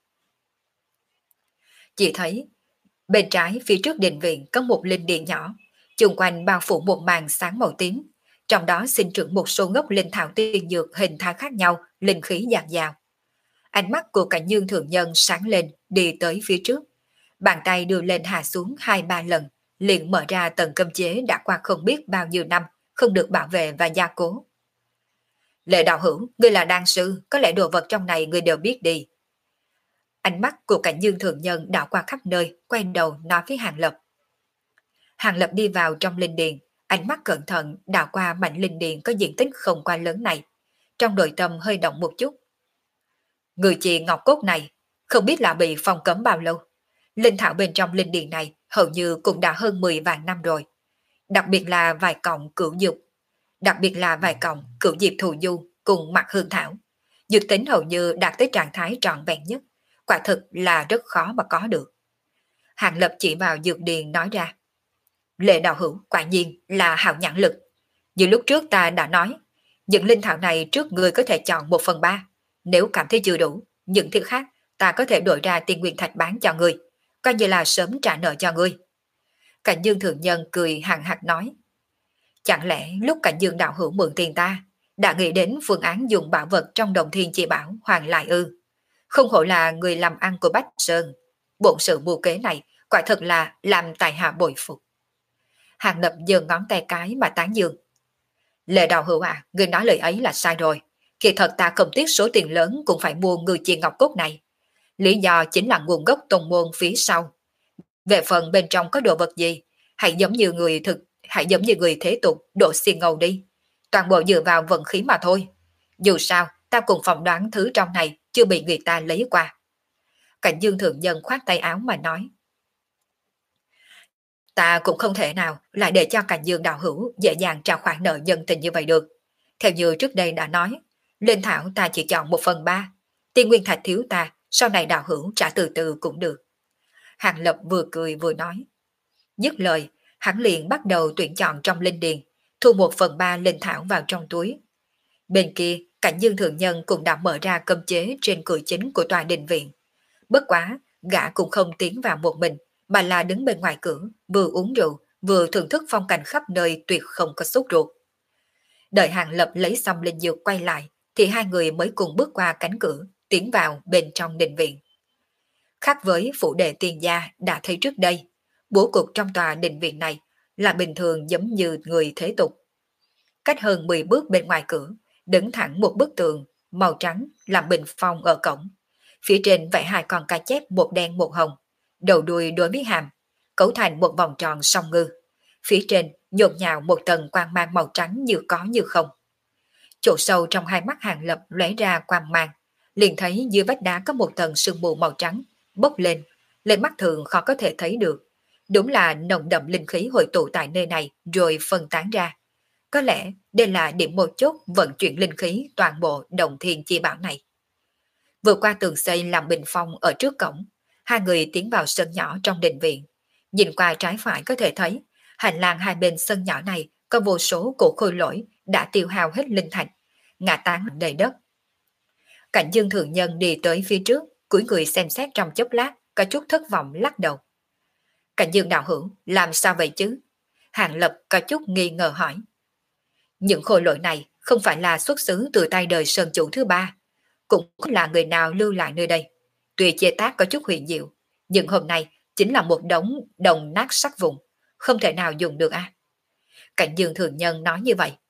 Chỉ thấy bên trái phía trước đình viện có một linh điện nhỏ, chung quanh bao phủ một màn sáng màu tím, trong đó sinh trưởng một số gốc linh thảo tiên dược hình thái khác nhau, linh khí dạt dào. Ánh mắt của Cảnh Dương thượng nhân sáng lên, đi tới phía trước, bàn tay đưa lên hạ xuống hai ba lần, liền mở ra tầng cấm chế đã qua không biết bao nhiêu năm, không được bảo vệ và gia cố. Lệ đạo hữu, ngươi là đan sư, có lẽ đồ vật trong này ngươi đều biết đi. Ánh mắt của Cảnh Dương thượng nhân đảo qua khắp nơi, quay đầu nói với Hàng Lập. Hàng Lập đi vào trong linh điền, ánh mắt cẩn thận đảo qua mảnh linh điền có diện tích không quá lớn này, trong nội tâm hơi động một chút. Người chị ngọc cốt này, không biết là bị phong cấm bao lâu. Linh thảo bên trong linh điền này hầu như cũng đã hơn mười vạn năm rồi. Đặc biệt là vài cọng cửu dục, đặc biệt là vài cọng cửu diệp thù du cùng mặt hương thảo. Dược tính hầu như đạt tới trạng thái trọn vẹn nhất, quả thực là rất khó mà có được. Hàng Lập chỉ vào dược điền nói ra. Lệ đạo hữu quả nhiên là hào nhãn lực. Như lúc trước ta đã nói, những linh thảo này trước người có thể chọn một phần ba. Nếu cảm thấy chưa đủ, những thứ khác ta có thể đổi ra tiền nguyên thạch bán cho người, coi như là sớm trả nợ cho ngươi. Cảnh Dương thượng nhân cười hằng hạc nói. Chẳng lẽ lúc Cảnh Dương đạo hữu mượn tiền ta, đã nghĩ đến phương án dùng bảo vật trong đồng thiên chi bảo hoàn lại ư? Không hổ là người làm ăn của Bách Sơn. Bổn sự mưu kế này quả thật là làm tài hạ bội phục. Hàng Lập giơ ngón tay cái mà tán dương. Lệ đạo hữu à, người nói lời ấy là sai rồi. Khi thật ta không tiếc số tiền lớn cũng phải mua người chia ngọc cốt này. Lý do chính là nguồn gốc tông môn phía sau. Về phần bên trong có đồ vật gì, hãy giống như người thực, hãy giống như người thế tục độ xiên ngầu đi. Toàn bộ dựa vào vận khí mà thôi. Dù sao, ta cùng phỏng đoán thứ trong này chưa bị người ta lấy qua. Cảnh Dương thượng nhân khoát tay áo mà nói. Ta cũng không thể nào lại để cho Cảnh Dương đạo hữu dễ dàng trả khoản nợ nhân tình như vậy được. Theo như trước đây đã nói, linh thảo ta chỉ chọn một phần ba. Tiên nguyên thạch thiếu ta, sau này đạo hữu trả từ từ cũng được. Hàng Lập vừa cười vừa nói. Dứt lời, hắn liền bắt đầu tuyển chọn trong linh điền, thu một phần ba linh thảo vào trong túi. Bên kia, Cảnh Dương thượng nhân cũng đã mở ra cấm chế trên cửa chính của tòa đình viện. Bất quá, gã cũng không tiến vào một mình, mà là đứng bên ngoài cửa, vừa uống rượu, vừa thưởng thức phong cảnh khắp nơi tuyệt không có sốt ruột. Đợi Hàng Lập lấy xong linh dược quay lại, thì hai người mới cùng bước qua cánh cửa, tiến vào bên trong đình viện. Khác với phủ đệ tiền gia đã thấy trước đây, bố cục trong tòa đình viện này là bình thường giống như người thế tục. Cách hơn mười bước bên ngoài cửa, đứng thẳng một bức tường, màu trắng làm bình phong ở cổng. Phía trên vẽ hai con cá chép một đen một hồng, đầu đuôi đối với hàm, cấu thành một vòng tròn song ngư. Phía trên nhộn nhạo một tầng quang mang màu trắng như có như không. Chỗ sâu trong hai mắt Hàng Lập lóe ra quang mang, liền thấy dưới vách đá có một tầng sương mù màu trắng bốc lên, lên mắt thường khó có thể thấy được. Đúng là nồng đậm linh khí hội tụ tại nơi này rồi phân tán ra. Có lẽ đây là điểm một chốt vận chuyển linh khí toàn bộ Đồng Thiên Chi Bảo này. Vượt qua tường xây làm bình phong ở trước cổng, hai người tiến vào sân nhỏ trong đình viện. Nhìn qua trái phải có thể thấy, hành lang hai bên sân nhỏ này có vô số cổ khôi lỗi đã tiêu hao hết linh thạch, ngã tán đầy đất. Cảnh Dương Thượng Nhân đi tới phía trước, cúi người xem xét trong chốc lát, có chút thất vọng lắc đầu. Cảnh Dương đạo hữu, làm sao vậy chứ? Hàng Lập có chút nghi ngờ hỏi. Những khôi lỗi này không phải là xuất xứ từ tay đời Sơn Chủ thứ ba, cũng không là người nào lưu lại nơi đây. Tuy chế tác có chút huyền diệu, nhưng hôm nay chính là một đống đồng nát sắc vụn, không thể nào dùng được à? Cảnh Dương Thường Nhân nói như vậy.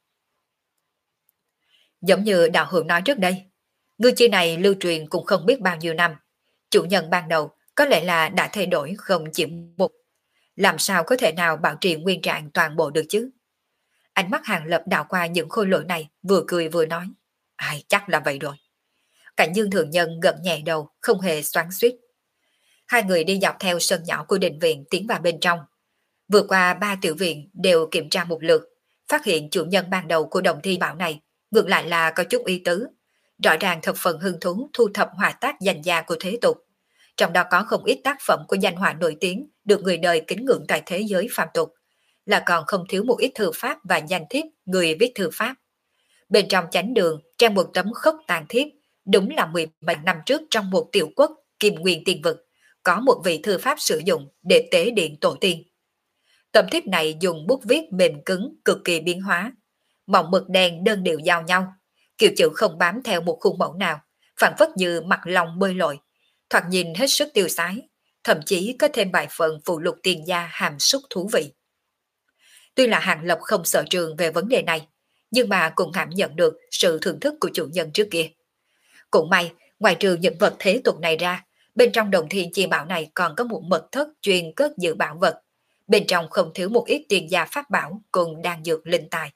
Giống như đạo hữu nói trước đây, ngư chi này lưu truyền cũng không biết bao nhiêu năm. Chủ nhân ban đầu có lẽ là đã thay đổi không chỉ một. Làm sao có thể nào bảo trì nguyên trạng toàn bộ được chứ? Ánh mắt Hàng Lập đảo qua những khôi lỗi này, vừa cười vừa nói. Ai, chắc là vậy rồi. Cảnh Dương Thường Nhân gật nhẹ đầu, không hề xoắn xuýt. Hai người đi dọc theo sân nhỏ của đình viện tiến vào bên trong. Vừa qua ba tiểu viện đều kiểm tra một lượt, phát hiện chủ nhân ban đầu của Đồng Thi Bảo này ngược lại là có chút ý tứ. Rõ ràng thập phần hứng thú thu thập họa tác danh gia của thế tục. Trong đó có không ít tác phẩm của danh họa nổi tiếng được người đời kính ngưỡng tại thế giới phàm tục, là còn không thiếu một ít thư pháp và danh thiếp người viết thư pháp. Bên trong chánh đường trang một tấm khốc tàn thiếp, đúng là mười bảy năm trước trong một tiểu quốc Kim Nguyên Tiên Vực, có một vị thư pháp sử dụng để tế điện tổ tiên. Tấm thiếp này dùng bút viết mềm cứng cực kỳ biến hóa, mỏng mực đen đơn điệu giao nhau, kiểu chữ không bám theo một khuôn mẫu nào, phản phất như mặt lòng bơi lội, thoạt nhìn hết sức tiêu sái, thậm chí có thêm vài phần phụ lục tiền gia hàm xúc thú vị. Tuy là Hàng Lập không sợ trường về vấn đề này, nhưng mà cũng cảm nhận được sự thưởng thức của chủ nhân trước kia. Cũng may, ngoài trừ những vật thế tục này ra, bên trong Đồng Thiên Chi Bảo này còn có một mật thất chuyên cất giữ bảo vật. Bên trong không thiếu một ít tiền gia pháp bảo cùng đang dược linh tài.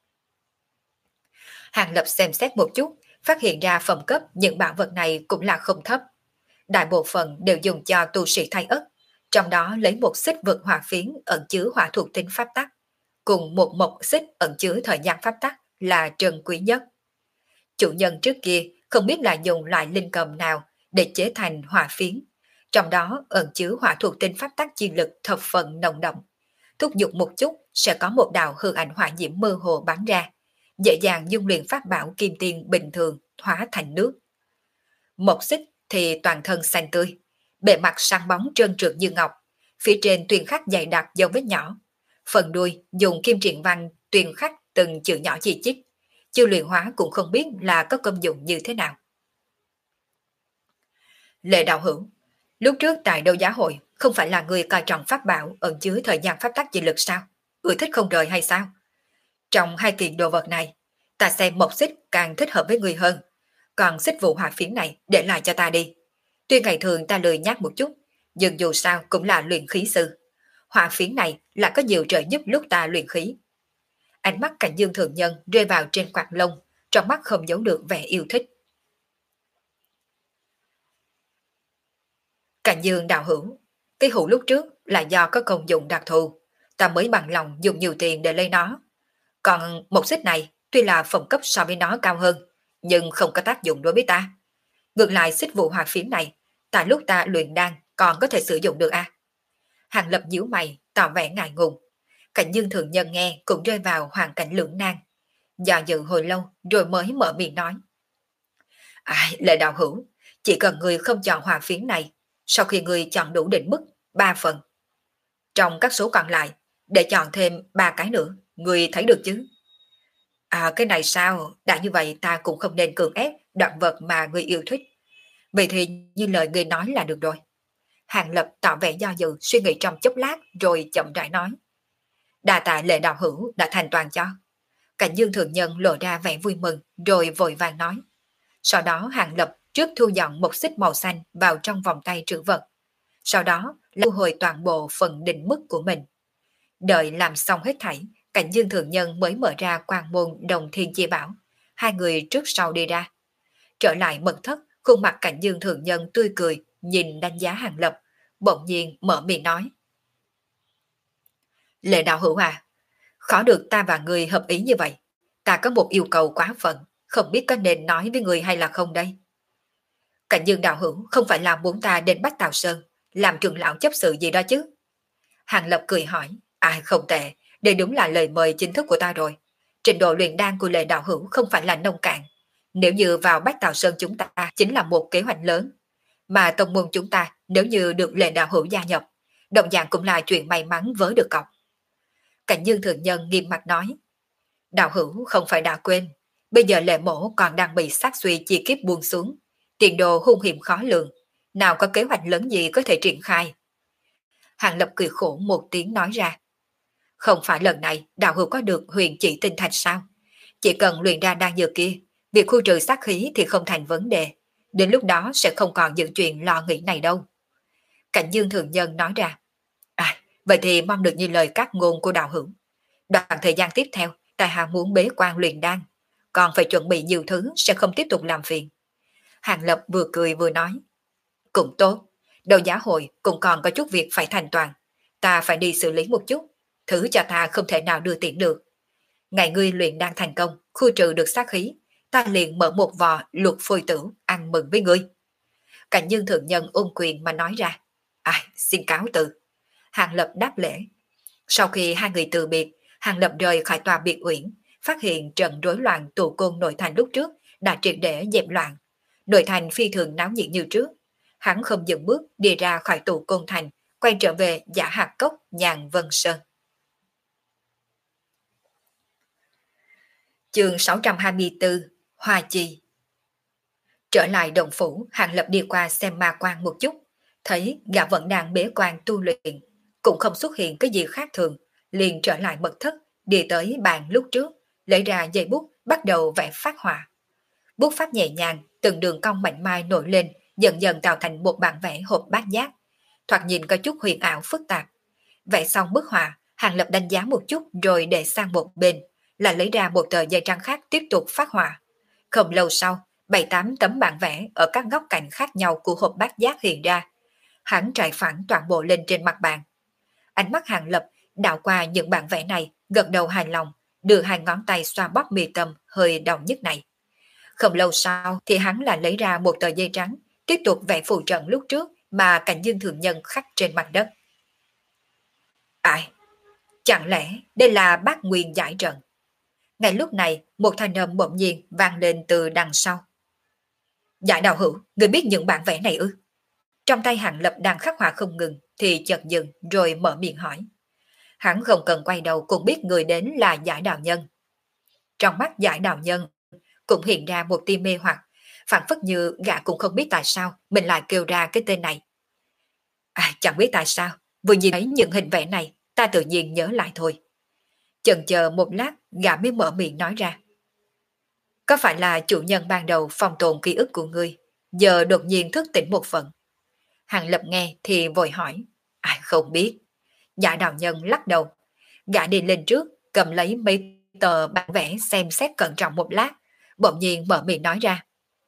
Hàng Lập xem xét một chút, phát hiện ra phẩm cấp những bảo vật này cũng là không thấp. Đại bộ phận đều dùng cho tu sĩ thay ất, trong đó lấy một xích vực hỏa phiến ẩn chứa hỏa thuộc tính pháp tắc, cùng một mộc xích ẩn chứa thời gian pháp tắc là trân quý nhất. Chủ nhân trước kia không biết là dùng loại linh cầm nào để chế thành hỏa phiến, trong đó ẩn chứa hỏa thuộc tính pháp tắc chi lực thập phần nồng đậm. Thúc giục một chút sẽ có một đạo hư ảnh hỏa diễm mơ hồ bắn ra, dễ dàng dung luyện pháp bảo kim tiên bình thường hóa thành nước. Mộc xích thì toàn thân xanh tươi, bề mặt sáng bóng trơn trượt như ngọc, phía trên tuyên khắc dày đặc dấu vết nhỏ. Phần đuôi dùng kim triện văn tuyên khắc từng chữ nhỏ chi chít, chưa luyện hóa cũng không biết là có công dụng như thế nào. Lệ đạo hữu, lúc trước tại đấu giá hội không phải là người coi trọng pháp bảo ẩn chứa thời gian pháp tắc chi lực sao? Ưa thích không rời hay sao? Trong hai kiện đồ vật này, ta xem mộc xích càng thích hợp với người hơn, còn xích vụ hỏa phiến này để lại cho ta đi. Tuy ngày thường ta lười nhác một chút, nhưng dù sao cũng là luyện khí sư. Hỏa phiến này là có nhiều trợ giúp lúc ta luyện khí. Ánh mắt Cảnh Dương Thượng Nhân rơi vào trên quạt lông, trong mắt không giấu được vẻ yêu thích. Cảnh Dương đạo hữu, cái hũ lúc trước là do có công dụng đặc thù, ta mới bằng lòng dùng nhiều tiền để lấy nó. Còn một xích này tuy là phẩm cấp so với nó cao hơn, nhưng không có tác dụng đối với ta. Ngược lại xích vụ hỏa phiến này, tại lúc ta luyện đan còn có thể sử dụng được à? Hàng Lập nhíu mày, tỏ vẻ ngại ngùng. Cảnh Dương Thượng Nhân nghe cũng rơi vào hoàn cảnh lưỡng nan. Do dự hồi lâu rồi mới mở miệng nói. Ai, Lệ đạo hữu, chỉ cần người không chọn hỏa phiến này, sau khi người chọn đủ định mức ba phần, trong các số còn lại để chọn thêm ba cái nữa, người thấy được chứ? À, cái này sao? Đã như vậy ta cũng không nên cưỡng ép đoạn vật mà người yêu thích. Vậy thì như lời người nói là được rồi. Hàng Lập tỏ vẻ do dự suy nghĩ trong chốc lát rồi chậm rãi nói. Đà tạ Lệ đạo hữu đã thành toàn cho. Cảnh Dương Thượng Nhân lộ ra vẻ vui mừng rồi vội vàng nói. Sau đó Hàng Lập trước thu dọn một xích màu xanh vào trong vòng tay trữ vật. Sau đó thu hồi toàn bộ phần định mức của mình. Đợi làm xong hết thảy, Cảnh Dương Thượng Nhân mới mở ra quan môn Đồng Thiên Chi Bảo. Hai người trước sau đi ra. Trở lại mật thất, khuôn mặt Cảnh Dương Thượng Nhân tươi cười, nhìn đánh giá Hàng Lập, bỗng nhiên mở miệng nói. Lệ đạo hữu à, khó được ta và người hợp ý như vậy. Ta có một yêu cầu quá phận, không biết có nên nói với người hay là không đây. Cảnh Dương đạo hữu không phải là muốn ta đến Bách Tào Sơn, làm trưởng lão chấp sự gì đó chứ? Hàng Lập cười hỏi, à không tệ, đây đúng là lời mời chính thức của ta rồi. Trình độ luyện đan của Lệ đạo hữu không phải là nông cạn. Nếu như vào Bách Tào Sơn chúng ta chính là một kế hoạch lớn. Mà tông môn chúng ta nếu như được Lệ đạo hữu gia nhập, đồng dạng cũng là chuyện may mắn vớ được cọc. Cảnh Dương Thượng Nhân nghiêm mặt nói, đạo hữu không phải đã quên, bây giờ Lệ mổ còn đang bị sát suy chi kiếp buông xuống, tiền đồ hung hiểm khó lường, nào có kế hoạch lớn gì có thể triển khai. Hàng Lập cười khổ một tiếng nói ra, không phải lần này đạo hữu có được huyền chỉ tinh thạch sao? Chỉ cần luyện ra đan dược kia, việc khu trừ sát khí thì không thành vấn đề, đến lúc đó sẽ không còn những chuyện lo nghĩ này đâu. Cảnh Dương Thượng Nhân nói ra, à, vậy thì mong được như lời các ngôn của đạo hữu. Đoạn thời gian tiếp theo, tại hạ muốn bế quan luyện đan, còn phải chuẩn bị nhiều thứ sẽ không tiếp tục làm phiền. Hàng Lập vừa cười vừa nói, cũng tốt, đầu giá hội cũng còn có chút việc phải thành toàn, ta phải đi xử lý một chút, thứ cho ta không thể nào đưa tiện được. Ngày ngươi luyện đan thành công, khu trừ được sát khí, ta liền mở một vò luật phôi tử ăn mừng với ngươi. Cảnh Dương Thượng Nhân ôm quyền mà nói ra, ai à, xin cáo từ. Hàng Lập đáp lễ. Sau khi hai người từ biệt, Hàng Lập rời khỏi tòa biệt uyển, phát hiện trận rối loạn tù côn nội thành lúc trước đã triệt để dẹp loạn. Nội thành phi thường náo nhiệt như trước. Hắn không dừng bước đi ra khỏi tù côn thành, quay trở về Giả Hạt Cốc, Nhàn Vân Sơn. Chương sáu trăm hai mươi tư, Hoa Chi. Trở lại động phủ, Hàng Lập đi qua xem ma quan một chút, thấy gã vẫn đang bế quan tu luyện, cũng không xuất hiện cái gì khác thường, liền trở lại mật thất, đi tới bàn lúc trước, lấy ra dây bút, bắt đầu vẽ phát họa. Bút pháp nhẹ nhàng, từng đường cong mảnh mai nổi lên, dần dần tạo thành một bản vẽ hộp bát giác, thoạt nhìn có chút huyền ảo phức tạp. Vẽ xong bức họa, Hàng Lập đánh giá một chút rồi để sang một bên, là lấy ra một tờ giấy trắng khác tiếp tục phát họa. Không lâu sau, bảy tám tấm bản vẽ ở các góc cạnh khác nhau của hộp bát giác hiện ra. Hắn trải phẳng toàn bộ lên trên mặt bàn. Ánh mắt Hàng Lập đảo qua những bản vẽ này, gật đầu hài lòng, đưa hai ngón tay xoa bóp mi tâm hơi đau nhức này. Không lâu sau thì hắn là lấy ra một tờ giấy trắng, tiếp tục vẽ phù trận lúc trước mà Cảnh Dương Thượng Nhân khắc trên mặt đất. Ai? Chẳng lẽ đây là bát nguyên giải trận? Ngay lúc này, một thanh âm bỗng nhiên vang lên từ đằng sau. Giải đạo hữu, người biết những bản vẽ này ư? Trong tay Hàng Lập đang khắc họa không ngừng, thì chợt dừng rồi mở miệng hỏi. Hắn không cần quay đầu cũng biết người đến là Giải đạo nhân. Trong mắt Giải đạo nhân cũng hiện ra một tia mê hoặc, phản phất như gã cũng không biết tại sao mình lại kêu ra cái tên này. À, chẳng biết tại sao, vừa nhìn thấy những hình vẽ này, ta tự nhiên nhớ lại thôi. Chần chờ một lát, gã mới mở miệng nói ra. Có phải là chủ nhân ban đầu phòng tồn ký ức của ngươi, giờ đột nhiên thức tỉnh một phần? Hàng Lập nghe thì vội hỏi. À, không biết. Giả đạo nhân lắc đầu. Gã đi lên trước, cầm lấy mấy tờ bản vẽ xem xét cẩn trọng một lát, bỗng nhiên mở miệng nói ra.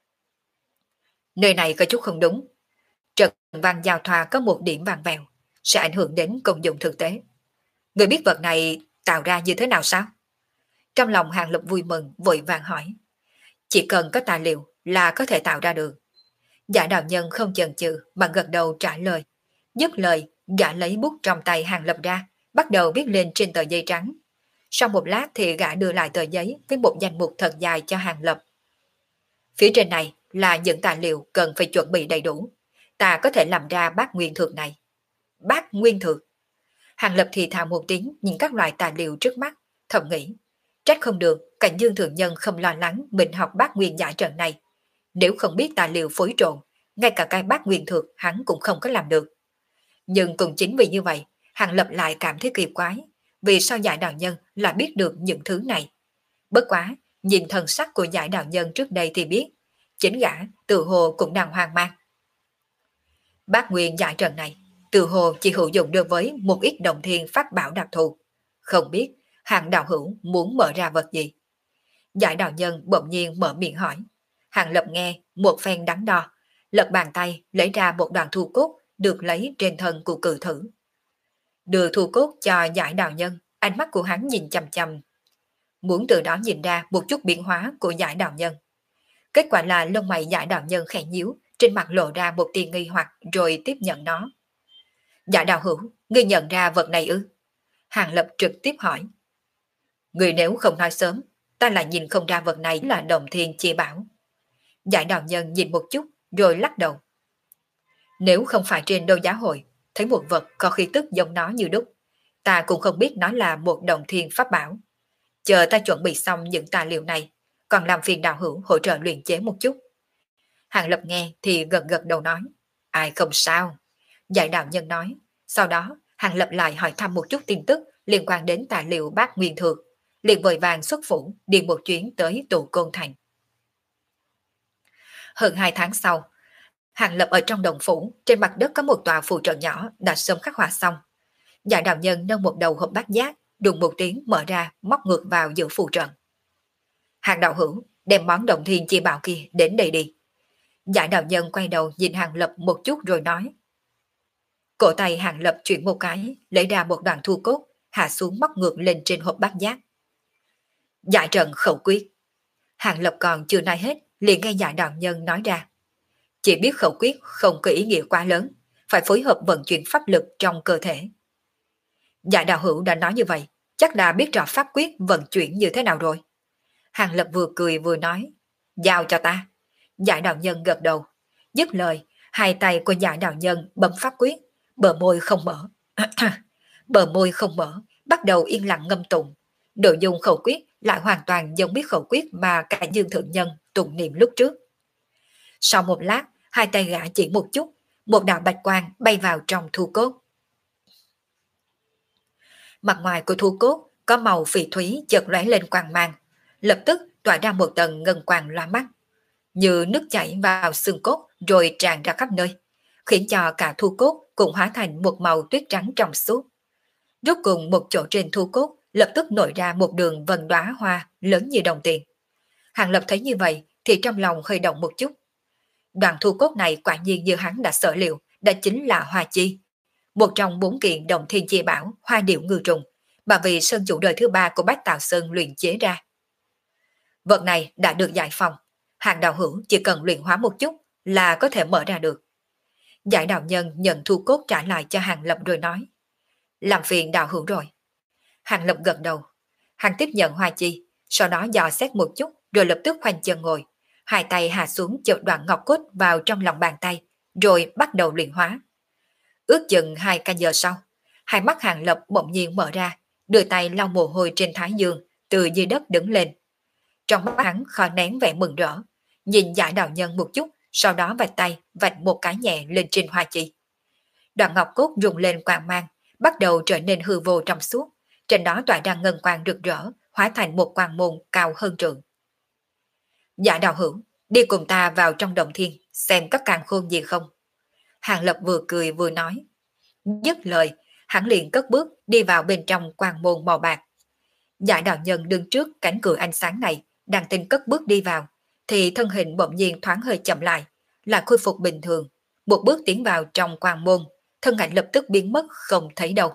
Nơi này có chút không đúng. Trận văn giao thoa có một điểm vàng vèo, sẽ ảnh hưởng đến công dụng thực tế. Người biết vật này tạo ra như thế nào sao? Trong lòng Hàng Lập vui mừng, vội vàng hỏi. Chỉ cần có tài liệu là có thể tạo ra được. Giả đạo nhân không chần chừ mà gật đầu trả lời. Dứt lời, gã lấy bút trong tay Hàng Lập ra, bắt đầu viết lên trên tờ giấy trắng. Sau một lát thì gã đưa lại tờ giấy với một danh mục thật dài cho Hàng Lập. Phía trên này là những tài liệu cần phải chuẩn bị đầy đủ. Ta có thể làm ra bát nguyên thược này. Bát nguyên thược. Hàng Lập thì thào một tiếng nhìn các loại tài liệu trước mắt, thầm nghĩ. Trách không được, Cảnh Dương Thượng Nhân không lo lắng mình học bát nguyên giải trận này. Nếu không biết tài liệu phối trộn, ngay cả cái bát nguyên thược hắn cũng không có làm được. Nhưng cũng chính vì như vậy, Hàng Lập lại cảm thấy kỳ quái. Vì sao Giải đạo nhân lại biết được những thứ này? Bất quá, nhìn thần sắc của Giải đạo nhân trước đây thì biết, chính gã tự hồ cũng đang hoang mang. Bác Nguyên giải trận này, tự hồ chỉ hữu dụng được với một ít đồng thiên pháp bảo đặc thù. Không biết Hàng đạo hữu muốn mở ra vật gì? Giải đạo nhân bỗng nhiên mở miệng hỏi. Hàng Lập nghe một phen đắn đo, lật bàn tay lấy ra một đoạn thu cốt được lấy trên thân của cự thử. Đưa thu cốt cho giải đạo nhân, ánh mắt của hắn nhìn chằm chằm, muốn từ đó nhìn ra một chút biến hóa của giải đạo nhân. Kết quả là lông mày giải đạo nhân khẽ nhíu, trên mặt lộ ra một tia nghi hoặc rồi tiếp nhận nó. Giải đạo hữu, ngươi nhận ra vật này ư? Hàng Lập trực tiếp hỏi. Ngươi nếu không nói sớm, ta lại nhìn không ra vật này là đồng thiên chi bảo. Giải đạo nhân nhìn một chút rồi lắc đầu. Nếu không phải trên đấu giá hội thấy một vật có khí tức giống nó như đúc, ta cũng không biết nó là một đồng thiên pháp bảo. Chờ ta chuẩn bị xong những tài liệu này, còn làm phiền đạo hữu hỗ trợ luyện chế một chút. Hàng Lập nghe thì gật gật đầu nói. Ai không sao. Giải đạo nhân nói. Sau đó Hàng Lập lại hỏi thăm một chút tin tức liên quan đến tài liệu bát nguyên thược, liền vội vàng xuất phủ đi một chuyến tới Tụ Côn Thành. Hơn hai tháng sau, Hàng Lập ở trong đồng phủ, trên mặt đất có một tòa phù trận nhỏ đã sớm khắc họa xong. Giải đạo nhân nâng một đầu hộp bát giác, đùng một tiếng mở ra, móc ngược vào giữa phù trận. Hàng đạo hữu, đem món đồng thiên chi bảo kia đến đây đi. Giải đạo nhân quay đầu nhìn Hàng Lập một chút rồi nói. Cổ tay Hàng Lập chuyển một cái, lấy ra một đoạn thu cốt, hạ xuống móc ngược lên trên hộp bát giác. Giải trận khẩu quyết. Hàng Lập còn chưa nói hết, liền nghe giải đạo nhân nói ra. Chỉ biết khẩu quyết không có ý nghĩa quá lớn, phải phối hợp vận chuyển pháp lực trong cơ thể. Giải đạo hữu đã nói như vậy, chắc là biết rõ pháp quyết vận chuyển như thế nào rồi. Hàng Lập vừa cười vừa nói. Giao cho ta. Giải đạo nhân gật đầu. Dứt lời, hai tay của giải đạo nhân bấm pháp quyết, bờ môi không mở. Bờ môi không mở, bắt đầu yên lặng ngâm tụng. Nội dung khẩu quyết lại hoàn toàn giống biết khẩu quyết mà cả Dương Thượng Nhân tụng niệm lúc trước. Sau một lát, hai tay gã chỉ một chút, một đạo bạch quang bay vào trong thu cốt. Mặt ngoài của thu cốt có màu phỉ thúy chợt lóe lên quang mang, lập tức tỏa ra một tầng ngân quang loa mắt, như nước chảy vào xương cốt rồi tràn ra khắp nơi, khiến cho cả thu cốt cũng hóa thành một màu tuyết trắng trong suốt. Rốt cùng một chỗ trên thu cốt lập tức nổi ra một đường vân đóa hoa lớn như đồng tiền. Hàng Lập thấy như vậy thì trong lòng hơi động một chút. Đoạn thu cốt này quả nhiên như hắn đã sở liệu, đã chính là hoa chi, một trong bốn kiện đồng thiên chi bảo hoa điệu ngư trùng mà vì sơn chủ đời thứ ba của Bách Tào Sơn luyện chế ra. Vật này đã được giải phóng, Hàng đạo hữu chỉ cần luyện hóa một chút là có thể mở ra được. Giải đạo nhân nhận thu cốt trả lại cho Hàng Lập rồi nói. Làm phiền đạo hữu rồi. Hàng Lập gật đầu. Hàng tiếp nhận hoa chi, sau đó dò xét một chút rồi lập tức khoanh chân ngồi, hai tay hạ xuống chợt đoạn ngọc cốt vào trong lòng bàn tay, rồi bắt đầu luyện hóa. Ước chừng hai canh giờ sau, hai mắt Hàng Lập bỗng nhiên mở ra, đưa tay lau mồ hôi trên thái dương, từ dưới đất đứng lên. Trong mắt hắn khó nén vẻ mừng rỡ, nhìn giải đạo nhân một chút, sau đó vạch tay vạch một cái nhẹ lên trên hoa chi. Đoạn ngọc cốt rung lên quang mang, bắt đầu trở nên hư vô trong suốt, trên đó tỏa ra ngân quang rực rỡ, hóa thành một quang môn cao hơn trượng. Dạ đạo hữu, đi cùng ta vào trong động thiên, xem có càng khôn gì không. Hàng Lập vừa cười vừa nói. Dứt lời, hắn liền cất bước đi vào bên trong quang môn màu bạc. Dạ đạo nhân đứng trước cánh cửa ánh sáng này, đang tin cất bước đi vào, thì thân hình bỗng nhiên thoáng hơi chậm lại, là khôi phục bình thường. Một bước tiến vào trong quang môn, thân ảnh lập tức biến mất không thấy đâu.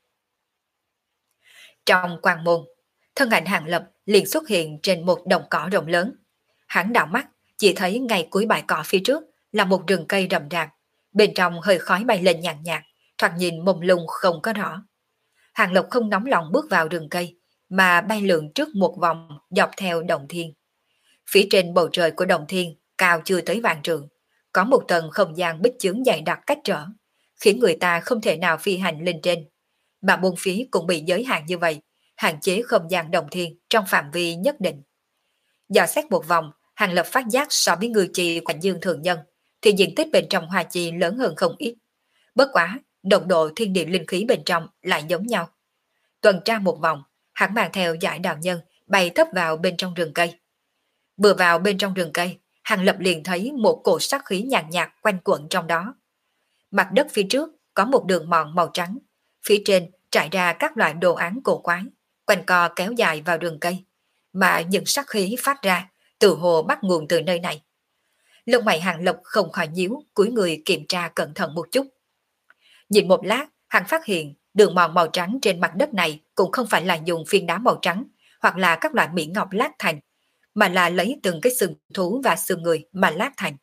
Trong quang môn, thân ảnh Hàng Lập liền xuất hiện trên một đồng cỏ rộng lớn. Hắn đảo mắt, chỉ thấy ngay cuối bãi cỏ phía trước là một rừng cây rậm rạp, bên trong hơi khói bay lên nhàn nhạt, thoạt nhìn mông lung không có rõ. Hàng Lập không nóng lòng bước vào rừng cây, mà bay lượn trước một vòng dọc theo đồng thiên. Phía trên bầu trời của đồng thiên, cao chưa tới vạn trượng, có một tầng không gian bích chướng dày đặc cách trở, khiến người ta không thể nào phi hành lên trên. Mà bốn phía cũng bị giới hạn như vậy, hạn chế không gian đồng thiên trong phạm vi nhất định. Dò xét một vòng, Hàng Lập phát giác so với ngư chi Quạnh Dương thường nhân, thì diện tích bên trong hoa chi lớn hơn không ít. Bất quá, nồng độ thiên địa linh khí bên trong lại giống nhau. Tuần tra một vòng, hắn mang theo giải đạo nhân bay thấp vào bên trong rừng cây. Vừa vào bên trong rừng cây, Hàng Lập liền thấy một cổ sát khí nhàn nhạt quanh quẩn trong đó. Mặt đất phía trước có một đường mòn màu trắng, phía trên trải ra các loại đồ án cổ quái, quanh co kéo dài vào đường cây, mà những sát khí phát ra từ hồ bắt nguồn từ nơi này. Lông mày Hàng Lập không khỏi nhíu, cúi người kiểm tra cẩn thận một chút. Nhìn một lát, hắn phát hiện đường mòn màu trắng trên mặt đất này cũng không phải là dùng phiến đá màu trắng hoặc là các loại mỹ ngọc lát thành, mà là lấy từng cái sừng thú và xương người mà lát thành.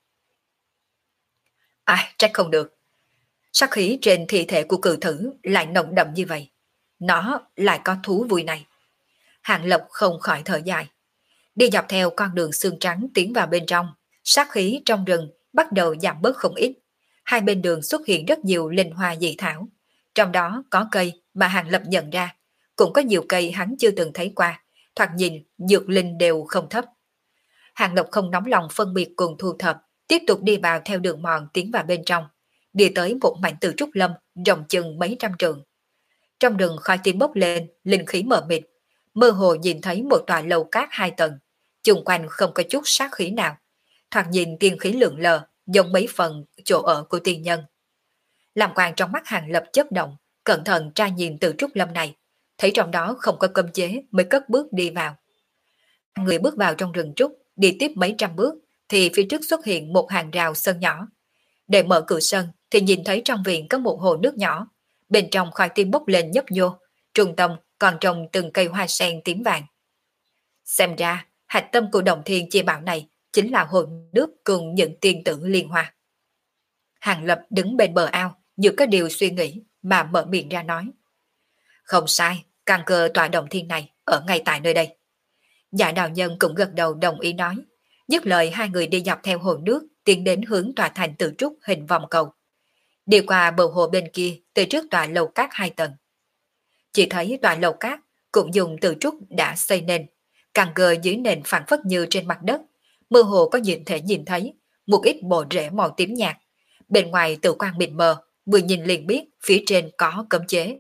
À, trách không được. Sát khí trên thi thể của cự thử lại nồng đậm như vậy. Nó lại có thú vui này. Hàng Lập không khỏi thở dài. Đi dọc theo con đường xương trắng tiến vào bên trong, sát khí trong rừng bắt đầu giảm bớt không ít. Hai bên đường xuất hiện rất nhiều linh hoa dị thảo. Trong đó có cây mà Hàng Lập nhận ra. Cũng có nhiều cây hắn chưa từng thấy qua. Thoạt nhìn, dược linh đều không thấp. Hàng Lập không nóng lòng phân biệt cùng thu thập, tiếp tục đi vào theo đường mòn tiến vào bên trong. Đi tới một mảnh từ trúc lâm, rộng chừng mấy trăm trường. Trong rừng khói tím bốc lên, linh khí mờ mịt. Mơ hồ nhìn thấy một tòa lầu cát hai tầng. Chung quanh không có chút sát khí nào. Thoạt nhìn tiên khí lượn lờ, giống mấy phần chỗ ở của tiên nhân. Làm quan trong mắt Hàng Lập chớp động, cẩn thận tra nhìn từ trúc lâm này, thấy trong đó không có cấm chế mới cất bước đi vào. Người bước vào trong rừng trúc, đi tiếp mấy trăm bước, thì phía trước xuất hiện một hàng rào sân nhỏ. Để mở cửa sân thì nhìn thấy trong viện có một hồ nước nhỏ, bên trong khoai tím bốc lên nhấp nhô, trung tâm còn trồng từng cây hoa sen tím vàng. Xem ra, hạch tâm của Đồng Thiên Chi Bảo này chính là hồ nước cùng những tiên tử liên hoa. Hàng Lập đứng bên bờ ao, như có điều suy nghĩ mà mở miệng ra nói. Không sai, căn cơ tòa Đồng Thiên này ở ngay tại nơi đây. Dạ đạo nhân cũng gật đầu đồng ý nói. Dứt lời hai người đi dọc theo hồ nước, tiến đến hướng tòa thành tự trúc hình vòng cầu. Đi qua bờ hồ bên kia, từ trước tòa lầu cát hai tầng. Chỉ thấy tòa lầu cát cũng dùng tự trúc đã xây nên, căn cơ dưới nền phẳng phất như trên mặt đất. Mơ hồ có nhìn thể nhìn thấy một ít bộ rễ màu tím nhạt. Bên ngoài tự quang mịt mờ, vừa nhìn liền biết phía trên có cấm chế.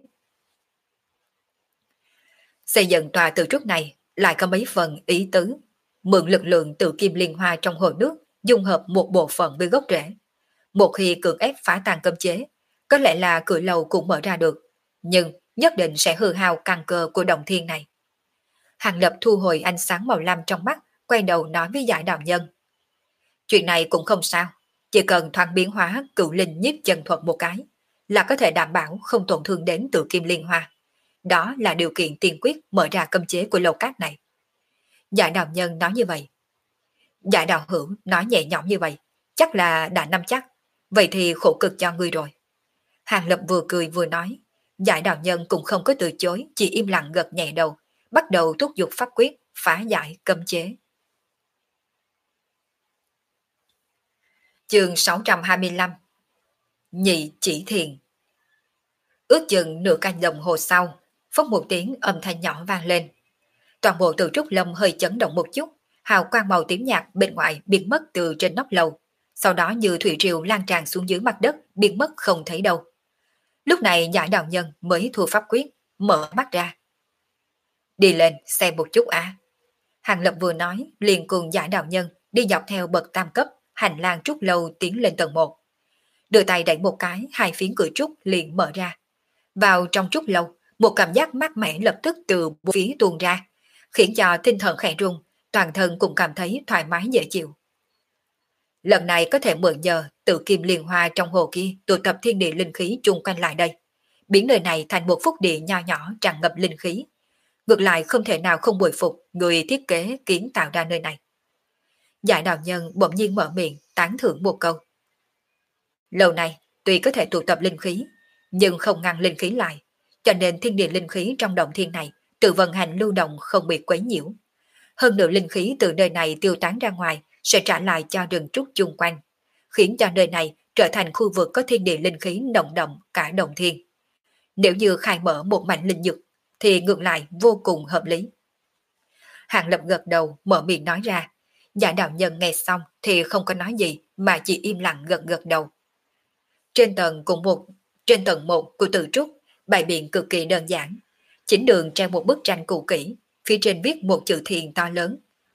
Xây dựng tòa tự trúc này lại có mấy phần ý tứ, mượn lực lượng tự kim liên hoa trong hồ nước, dung hợp một bộ phận với gốc rễ. Một khi cưỡng ép phá tan cấm chế, có lẽ là cửa lầu cũng mở ra được, nhưng nhất định sẽ hư hao căn cơ của Đồng Thiên này. Hàng Lập thu hồi ánh sáng màu lam trong mắt, quay đầu nói với Giải đạo nhân. Chuyện này cũng không sao, chỉ cần thoáng biến hóa cựu linh nhiếp chân thuật một cái, là có thể đảm bảo không tổn thương đến tự kim liên hoa. Đó là điều kiện tiên quyết mở ra cấm chế của lầu cát này. Giải đạo nhân nói như vậy. Giải đạo hữu nói nhẹ nhõm như vậy, chắc là đã nắm chắc, vậy thì khổ cực cho ngươi rồi. Hàng Lập vừa cười vừa nói. Giải đạo nhân cũng không có từ chối, chỉ im lặng gật nhẹ đầu, bắt đầu thúc giục pháp quyết, phá giải cấm chế. Chương sáu trăm hai mươi lăm. Nhị chỉ thiền. Ước chừng nửa canh đồng hồ sau, phốc một tiếng âm thanh nhỏ vang lên. Toàn bộ từ trúc lâm hơi chấn động một chút, hào quang màu tím nhạt bên ngoài biến mất từ trên nóc lầu, sau đó như thủy triều lan tràn xuống dưới mặt đất, biến mất không thấy đâu. Lúc này Giải đạo nhân mới thua pháp quyết, mở mắt ra. Đi lên xem một chút à. Hàng Lập vừa nói, liền cùng Giải đạo nhân đi dọc theo bậc tam cấp, hành lang trúc lâu tiến lên tầng một. Đưa tay đẩy một cái, hai phiến cửa trúc liền mở ra. Vào trong trúc lâu, một cảm giác mát mẻ lập tức từ bốn phía tuôn ra, khiến cho tinh thần khẽ rung, toàn thân cũng cảm thấy thoải mái dễ chịu. Lần này có thể mượn nhờ tự kim liên hoa trong hồ kia tụ tập thiên địa linh khí chung quanh lại đây, biến nơi này thành một phúc địa nho nhỏ tràn ngập linh khí. Ngược lại không thể nào không bội phục người thiết kế kiến tạo ra nơi này. Giải đạo nhân bỗng nhiên mở miệng tán thưởng một câu. Lâu này tuy có thể tụ tập linh khí, nhưng không ngăn linh khí lại, cho nên thiên địa linh khí trong động thiên này tự vận hành lưu động không bị quấy nhiễu. Hơn nữa linh khí từ nơi này tiêu tán ra ngoài sẽ trả lại cho rừng trúc chung quanh, khiến cho nơi này trở thành khu vực có thiên địa linh khí nồng đậm cả động thiên. Nếu như khai mở một mảnh linh dược thì ngược lại vô cùng hợp lý. Hàng Lập gật đầu mở miệng nói ra. Giả đạo nhân nghe xong thì không có nói gì mà chỉ im lặng gật gật đầu. Trên tầng cùng một trên tầng một của tự trúc bày biện cực kỳ đơn giản. Chính đường treo một bức tranh cũ kỹ, phía trên viết một chữ thiền to lớn.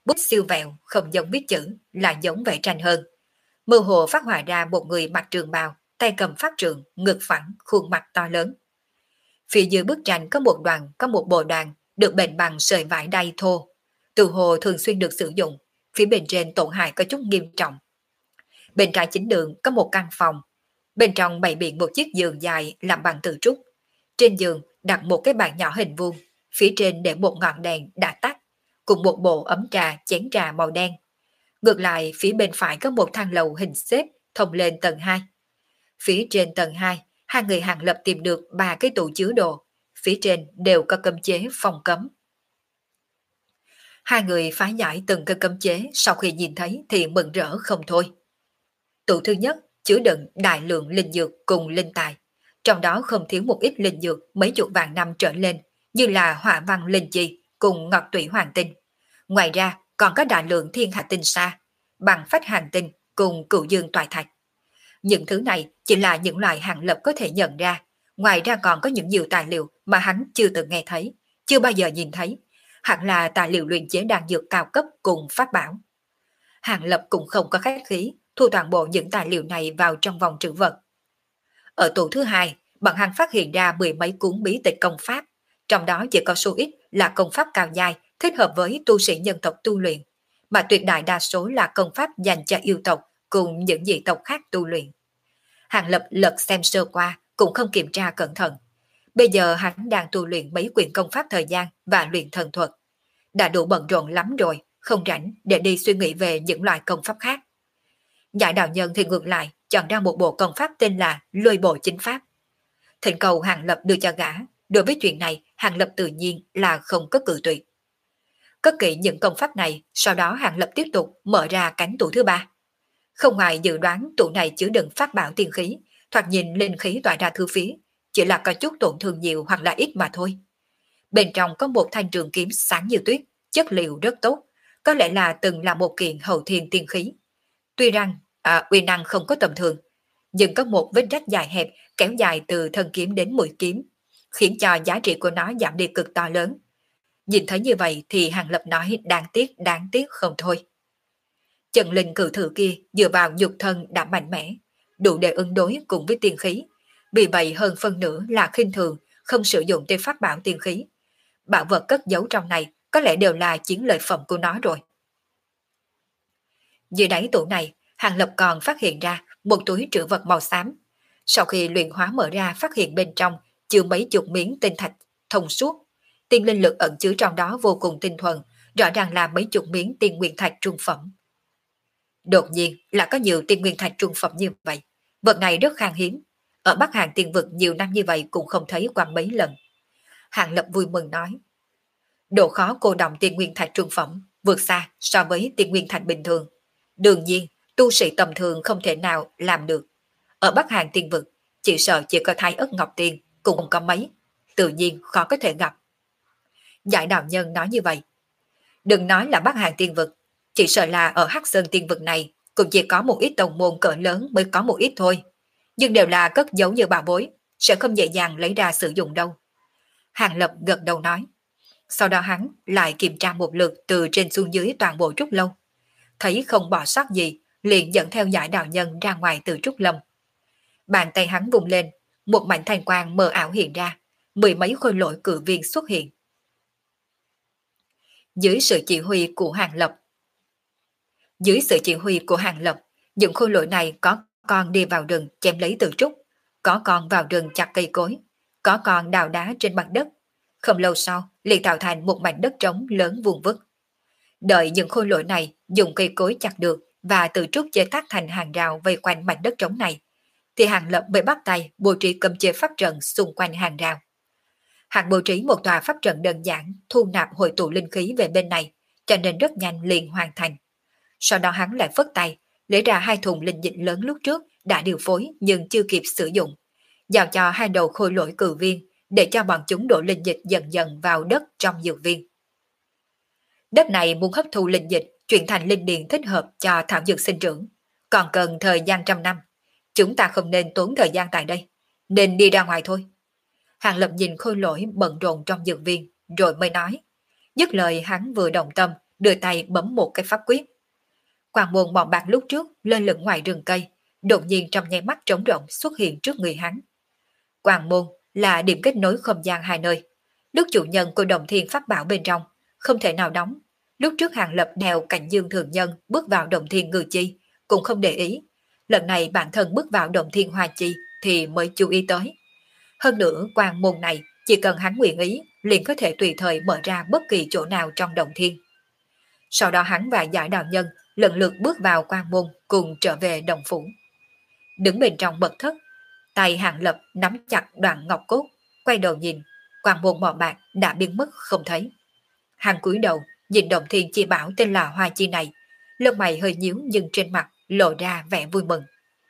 bút siêu vẹo, không giống viết chữ, là giống vẽ tranh hơn. Mơ hồ phát họa ra một người mặc trường bào, tay cầm pháp trượng, ngực phẳng, khuôn mặt to lớn. Phía dưới bức tranh có một đoàn, có một bộ đoàn được bền bằng sợi vải đay thô. Từ hồ thường xuyên được sử dụng, phía bên trên tổn hại có chút nghiêm trọng. Bên trái chính đường có một căn phòng, bên trong bày biện một chiếc giường dài làm bằng từ trúc. Trên giường đặt một cái bàn nhỏ hình vuông, phía trên để một ngọn đèn đã tắt, cùng một bộ ấm trà, chén trà màu đen. Ngược lại, phía bên phải có một thang lầu hình xếp thông lên tầng hai. Phía trên tầng hai, hai người Hàng Lập tìm được ba cái tủ chứa đồ, phía trên đều có cấm chế phòng cấm. Hai người phá giải từng cái cấm chế, sau khi nhìn thấy thì mừng rỡ không thôi. Tủ thứ nhất chứa đựng đại lượng linh dược cùng linh tài, trong đó không thiếu một ít linh dược mấy chục vạn năm trở lên, như là hỏa văn linh chi cùng ngọc tủy hoàng tinh. Ngoài ra còn có đại lượng thiên hạ tinh sa, bằng phách hàng tinh cùng cửu dương toại thạch. Những thứ này chỉ là những loại Hàng Lập có thể nhận ra, ngoài ra còn có những nhiều tài liệu mà hắn chưa từng nghe thấy, chưa bao giờ nhìn thấy, hẳn là tài liệu luyện chế đan dược cao cấp cùng pháp bảo. Hàng Lập cũng không có khách khí, thu toàn bộ những tài liệu này vào trong vòng trữ vật. Ở tủ thứ hai, bọn hắn phát hiện ra mười mấy cuốn bí tịch công pháp, trong đó chỉ có số ít là công pháp cao giai thích hợp với tu sĩ nhân tộc tu luyện, mà tuyệt đại đa số là công pháp dành cho yêu tộc cùng những dị tộc khác tu luyện. Hàng Lập lật xem sơ qua, cũng không kiểm tra cẩn thận. Bây giờ hắn đang tu luyện mấy quyển công pháp thời gian và luyện thần thuật. Đã đủ bận rộn lắm rồi, không rảnh để đi suy nghĩ về những loại công pháp khác. Giải đạo nhân thì ngược lại, chọn ra một bộ công pháp tên là Lôi Bộ Chính Pháp. Thỉnh cầu Hàng Lập đưa cho gã, đối với chuyện này Hàng Lập tự nhiên là không có cự tuyệt. Cất kỹ những công pháp này, sau đó Hàng Lập tiếp tục mở ra cánh tủ thứ ba. Không ngoài dự đoán tủ này chứa đựng pháp bảo tiên khí, thoạt nhìn linh khí tỏa ra thư phía, chỉ là có chút tổn thương nhiều hoặc là ít mà thôi. Bên trong có một thanh trường kiếm sáng như tuyết, chất liệu rất tốt, có lẽ là từng là một kiện hậu thiên tiên khí. Tuy rằng à, uy năng không có tầm thường, nhưng có một vết rách dài hẹp kéo dài từ thân kiếm đến mũi kiếm, khiến cho giá trị của nó giảm đi cực to lớn. Nhìn thấy như vậy thì Hàng Lập nói đáng tiếc, đáng tiếc không thôi. Chân linh cử thử kia dựa vào nhục thân đã mạnh mẽ, đủ để ứng đối cùng với tiên khí. Vì vậy hơn phân nửa là khinh thường, không sử dụng tên pháp bảo tiên khí. Bảo vật cất giấu trong này có lẽ đều là chiến lợi phẩm của nó rồi. Dưới đáy tủ này, Hàng Lập còn phát hiện ra một túi trữ vật màu xám. Sau khi luyện hóa mở ra, phát hiện bên trong chứa mấy chục miếng tinh thạch thông suốt. Tiên linh lực ẩn chứa trong đó vô cùng tinh thuần, rõ ràng là mấy chục miếng tiên nguyên thạch trung phẩm. Đột nhiên là có nhiều tiên nguyên thạch trung phẩm như vậy. Vật này rất khan hiếm. Ở Bắc Hàn tiên vực nhiều năm như vậy cũng không thấy qua mấy lần. Hàng Lập vui mừng nói. Độ khó cô động tiên nguyên thạch trung phẩm vượt xa so với tiên nguyên thạch bình thường. Đương nhiên, tu sĩ tầm thường không thể nào làm được. Ở Bắc Hàn tiên vực, chỉ sợ chỉ có Thái Ất Ngọc Tiên cũng không có mấy. Tự nhiên khó có thể gặp. Giải đạo nhân nói như vậy. Đừng nói là Bắc Hàn tiên vực, chỉ sợ là ở Hắc Sơn tiên vực này cũng chỉ có một ít tông môn cỡ lớn mới có một ít thôi. Nhưng đều là cất giấu như bảo bối, sẽ không dễ dàng lấy ra sử dụng đâu. Hàng Lập gật đầu nói. Sau đó hắn lại kiểm tra một lượt từ trên xuống dưới toàn bộ trúc lâu. Thấy không bỏ sót gì, liền dẫn theo giải đạo nhân ra ngoài từ trúc lâm. Bàn tay hắn vùng lên, một mảnh thanh quang mờ ảo hiện ra, mười mấy khôi lỗi cử viên xuất hiện. Dưới sự chỉ huy của Hàng Lập, Dưới sự chỉ huy của Hàng Lập, những khôi lỗi này có con đi vào rừng chém lấy từ trúc, có con vào rừng chặt cây cối, có con đào đá trên mặt đất. Không lâu sau, liền tạo thành một mảnh đất trống lớn vuông vức. Đợi những khôi lỗi này dùng cây cối chặt được và từ trúc chế tác thành hàng rào vây quanh mảnh đất trống này, thì Hàng Lập mới bắt tay bố trí cấm chế pháp trận xung quanh hàng rào. Hàng bố trí một tòa pháp trận đơn giản thu nạp hội tụ linh khí về bên này, cho nên rất nhanh liền hoàn thành. Sau đó hắn lại phất tay, lấy ra hai thùng linh dịch lớn lúc trước đã điều phối nhưng chưa kịp sử dụng, giao cho hai đầu khôi lỗi cử viên để cho bọn chúng đổ linh dịch dần dần vào đất trong dược viên. Đất này muốn hấp thu linh dịch chuyển thành linh điền thích hợp cho thảo dược sinh trưởng, còn cần thời gian trăm năm. Chúng ta không nên tốn thời gian tại đây, nên đi ra ngoài thôi. Hàng Lập nhìn khôi lỗi bận rộn trong dược viên, rồi mới nói. Dứt lời hắn vừa động tâm, đưa tay bấm một cái pháp quyết. Quang môn màu bạc lúc trước lên lửng ngoài rừng cây, đột nhiên trong nháy mắt trống rỗng xuất hiện trước người hắn. Quang môn là điểm kết nối không gian hai nơi. Lúc chủ nhân của Động Thiên pháp bảo bên trong không thể nào đóng. Lúc trước Hàng Lập đèo Cảnh Dương thường nhân bước vào Động Thiên Ngư Chi cũng không để ý. Lần này bản thân bước vào Động Thiên Hoa Chi thì mới chú ý tới. Hơn nữa quang môn này chỉ cần hắn nguyện ý liền có thể tùy thời mở ra bất kỳ chỗ nào trong Động Thiên. Sau đó hắn và Giải Đạo Nhân lần lượt bước vào quang môn cùng trở về đồng phủ. Đứng bên trong mật thất, tay Hàng Lập nắm chặt đoạn ngọc cốt, quay đầu nhìn, quang môn màu bạc đã biến mất không thấy. Hàng cúi đầu nhìn Động Thiên chi bảo tên là Hoa Chi này, lông mày hơi nhíu nhưng trên mặt lộ ra vẻ vui mừng.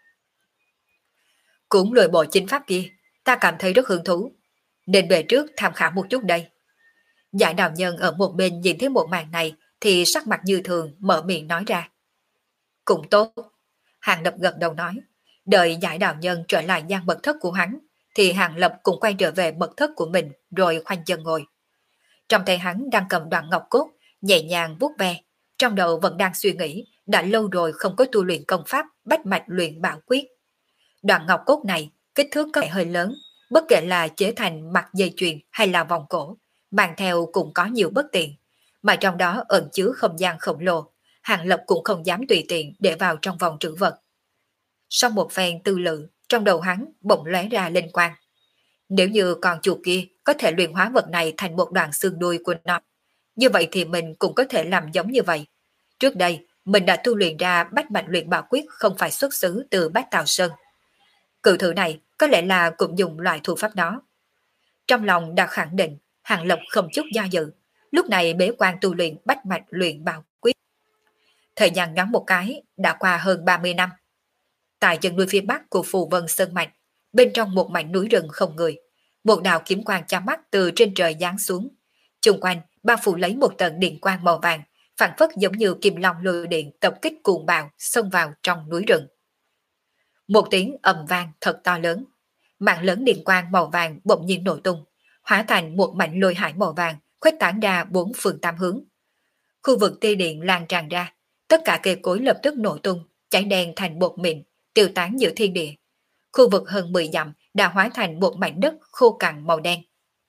Cũng lùi bộ chính pháp kia, ta cảm thấy rất hứng thú, nên về trước tham khảo một chút đây. Giải Đạo Nhân ở một bên nhìn thấy một màn này thì sắc mặt như thường mở miệng nói ra. Cũng tốt. Hàng Lập gật đầu nói. Đợi Giải Đạo Nhân trở lại gian mật thất của hắn thì Hàng Lập cũng quay trở về mật thất của mình rồi khoanh chân ngồi. Trong tay hắn đang cầm đoạn ngọc cốt, nhẹ nhàng vuốt ve, trong đầu vẫn đang suy nghĩ đã lâu rồi không có tu luyện công pháp bách mạch luyện bảo quyết. Đoạn ngọc cốt này kích thước có vẻ hơi lớn, bất kể là chế thành mặt dây chuyền hay là vòng cổ, mang theo cũng có nhiều bất tiện, mà trong đó ẩn chứa không gian khổng lồ, Hàng Lập cũng không dám tùy tiện để vào trong vòng trữ vật. Sau một phen tư lự, trong đầu hắn bỗng lóe ra linh quang. Nếu như con chuột kia có thể luyện hóa vật này thành một đoạn xương đuôi của nó, như vậy thì mình cũng có thể làm giống như vậy. Trước đây, mình đã tu luyện ra bách mạch luyện bảo quyết không phải xuất xứ từ Bách Tào Sơn. Cự thử này có lẽ là cũng dùng loại thủ pháp đó. Trong lòng đã khẳng định, Hàng Lập không chút do dự, lúc này bế quan tu luyện bách mạch luyện bảo quyết. Thời gian ngắn một cái đã qua hơn ba mươi năm. Tại chân núi phía bắc của Phù Vân Sơn Mạch, bên trong một mảnh núi rừng không người, một đạo kiếm quang chói mắt từ trên trời giáng xuống. Xung quanh bao phủ lấy một tầng điện quang màu vàng, phản phất giống như kim long lôi điện tập kích cuồng bạo xông vào trong núi rừng. Một tiếng ầm vang thật to lớn, mạng lớn điện quang màu vàng bỗng nhiên nổ tung, hóa thành một mảnh lôi hải màu vàng khuếch tán ra bốn phương tám hướng. Khu vực tia điện lan tràn ra, tất cả cây cối lập tức nổ tung, cháy đen thành bột mịn, tiêu tán giữa thiên địa. Khu vực hơn mười dặm đã hóa thành một mảnh đất khô cằn màu đen.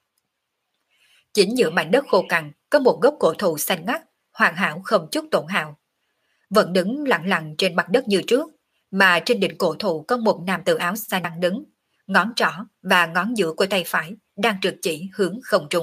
Chính giữa mảnh đất khô cằn có một gốc cổ thụ xanh ngắt, hoàn hảo không chút tổn hao, vẫn đứng lặng lặng trên mặt đất như trước, mà trên đỉnh cổ thụ có một nam tử áo xanh đang đứng, ngón trỏ và ngón giữa của tay phải đang trực chỉ hướng không trung.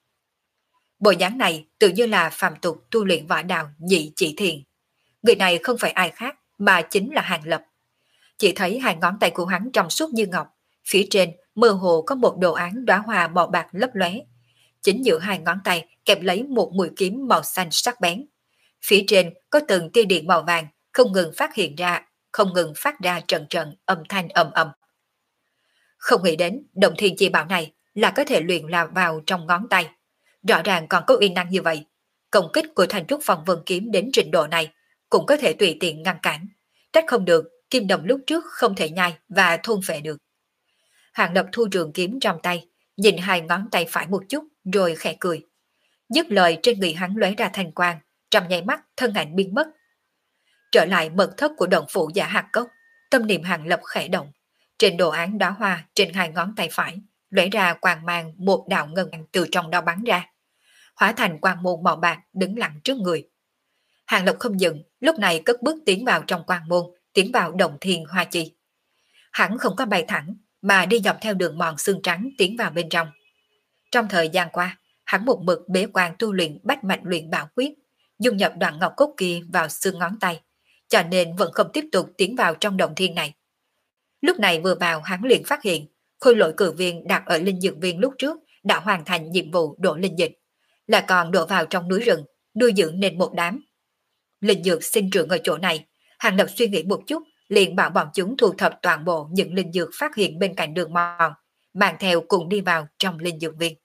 Bộ dáng này tự như là phàm tục tu luyện võ đạo nhị chỉ thiền. Người này không phải ai khác mà chính là Hàng Lập. Chỉ thấy hai ngón tay của hắn trong suốt như ngọc, phía trên mơ hồ có một đồ án đóa hoa màu bạc lấp lóe. Chính giữa hai ngón tay kẹp lấy một mũi kiếm màu xanh sắc bén. Phía trên có từng tia điện màu vàng không ngừng phát hiện ra, không ngừng phát ra trận trận âm thanh ầm ầm. Không nghĩ đến Động Thiên chi bảo này là có thể luyện là vào trong ngón tay. Rõ ràng còn có uy năng như vậy. Công kích của Thanh Trúc Phong Vân kiếm đến trình độ này cũng có thể tùy tiện ngăn cản. Trách không được kim đồng lúc trước không thể nhai và thôn phệ được. Hàng Lập thu trường kiếm trong tay, nhìn hai ngón tay phải một chút rồi khẽ cười. Dứt lời trên người hắn lóe ra thành quang, trong nháy mắt thân ảnh biến mất. Trở lại mật thất của động phủ Giả Hạc Cốc, tâm niệm Hàng Lập khẽ động. Trên đồ án đóa hoa trên hai ngón tay phải lóe ra quang mang một đạo ngân từ trong đó bắn ra, hóa thành quang môn màu bạc đứng lặng trước người. Hàng Lập không dừng, lúc này cất bước tiến vào trong quang môn, tiến vào Động Thiên Hoa Chi. Hắn không có bay thẳng, mà đi dọc theo đường mòn xương trắng tiến vào bên trong. Trong thời gian qua, hắn một mực bế quan tu luyện bách mạch luyện bảo quyết, dung nhập đoạn ngọc cốt kia vào xương ngón tay, cho nên vẫn không tiếp tục tiến vào trong động thiên này. Lúc này vừa vào hắn liền phát hiện, khôi lỗi cử viên đặt ở linh dược viên lúc trước đã hoàn thành nhiệm vụ đổ linh dịch, là còn đổ vào trong núi rừng, nuôi dưỡng nên một đám. Linh dược sinh trưởng ở chỗ này, Hàng Lập suy nghĩ một chút, liền bảo bọn chúng thu thập toàn bộ những linh dược phát hiện bên cạnh đường mòn, mang theo cùng đi vào trong linh dược viên.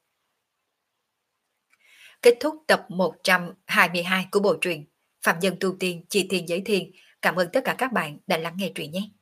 Kết thúc tập một trăm hai mươi hai của bộ truyện Phạm Nhân Tu Tiên Chi Thiên Giới Thiên. Cảm ơn tất cả các bạn đã lắng nghe truyện nhé.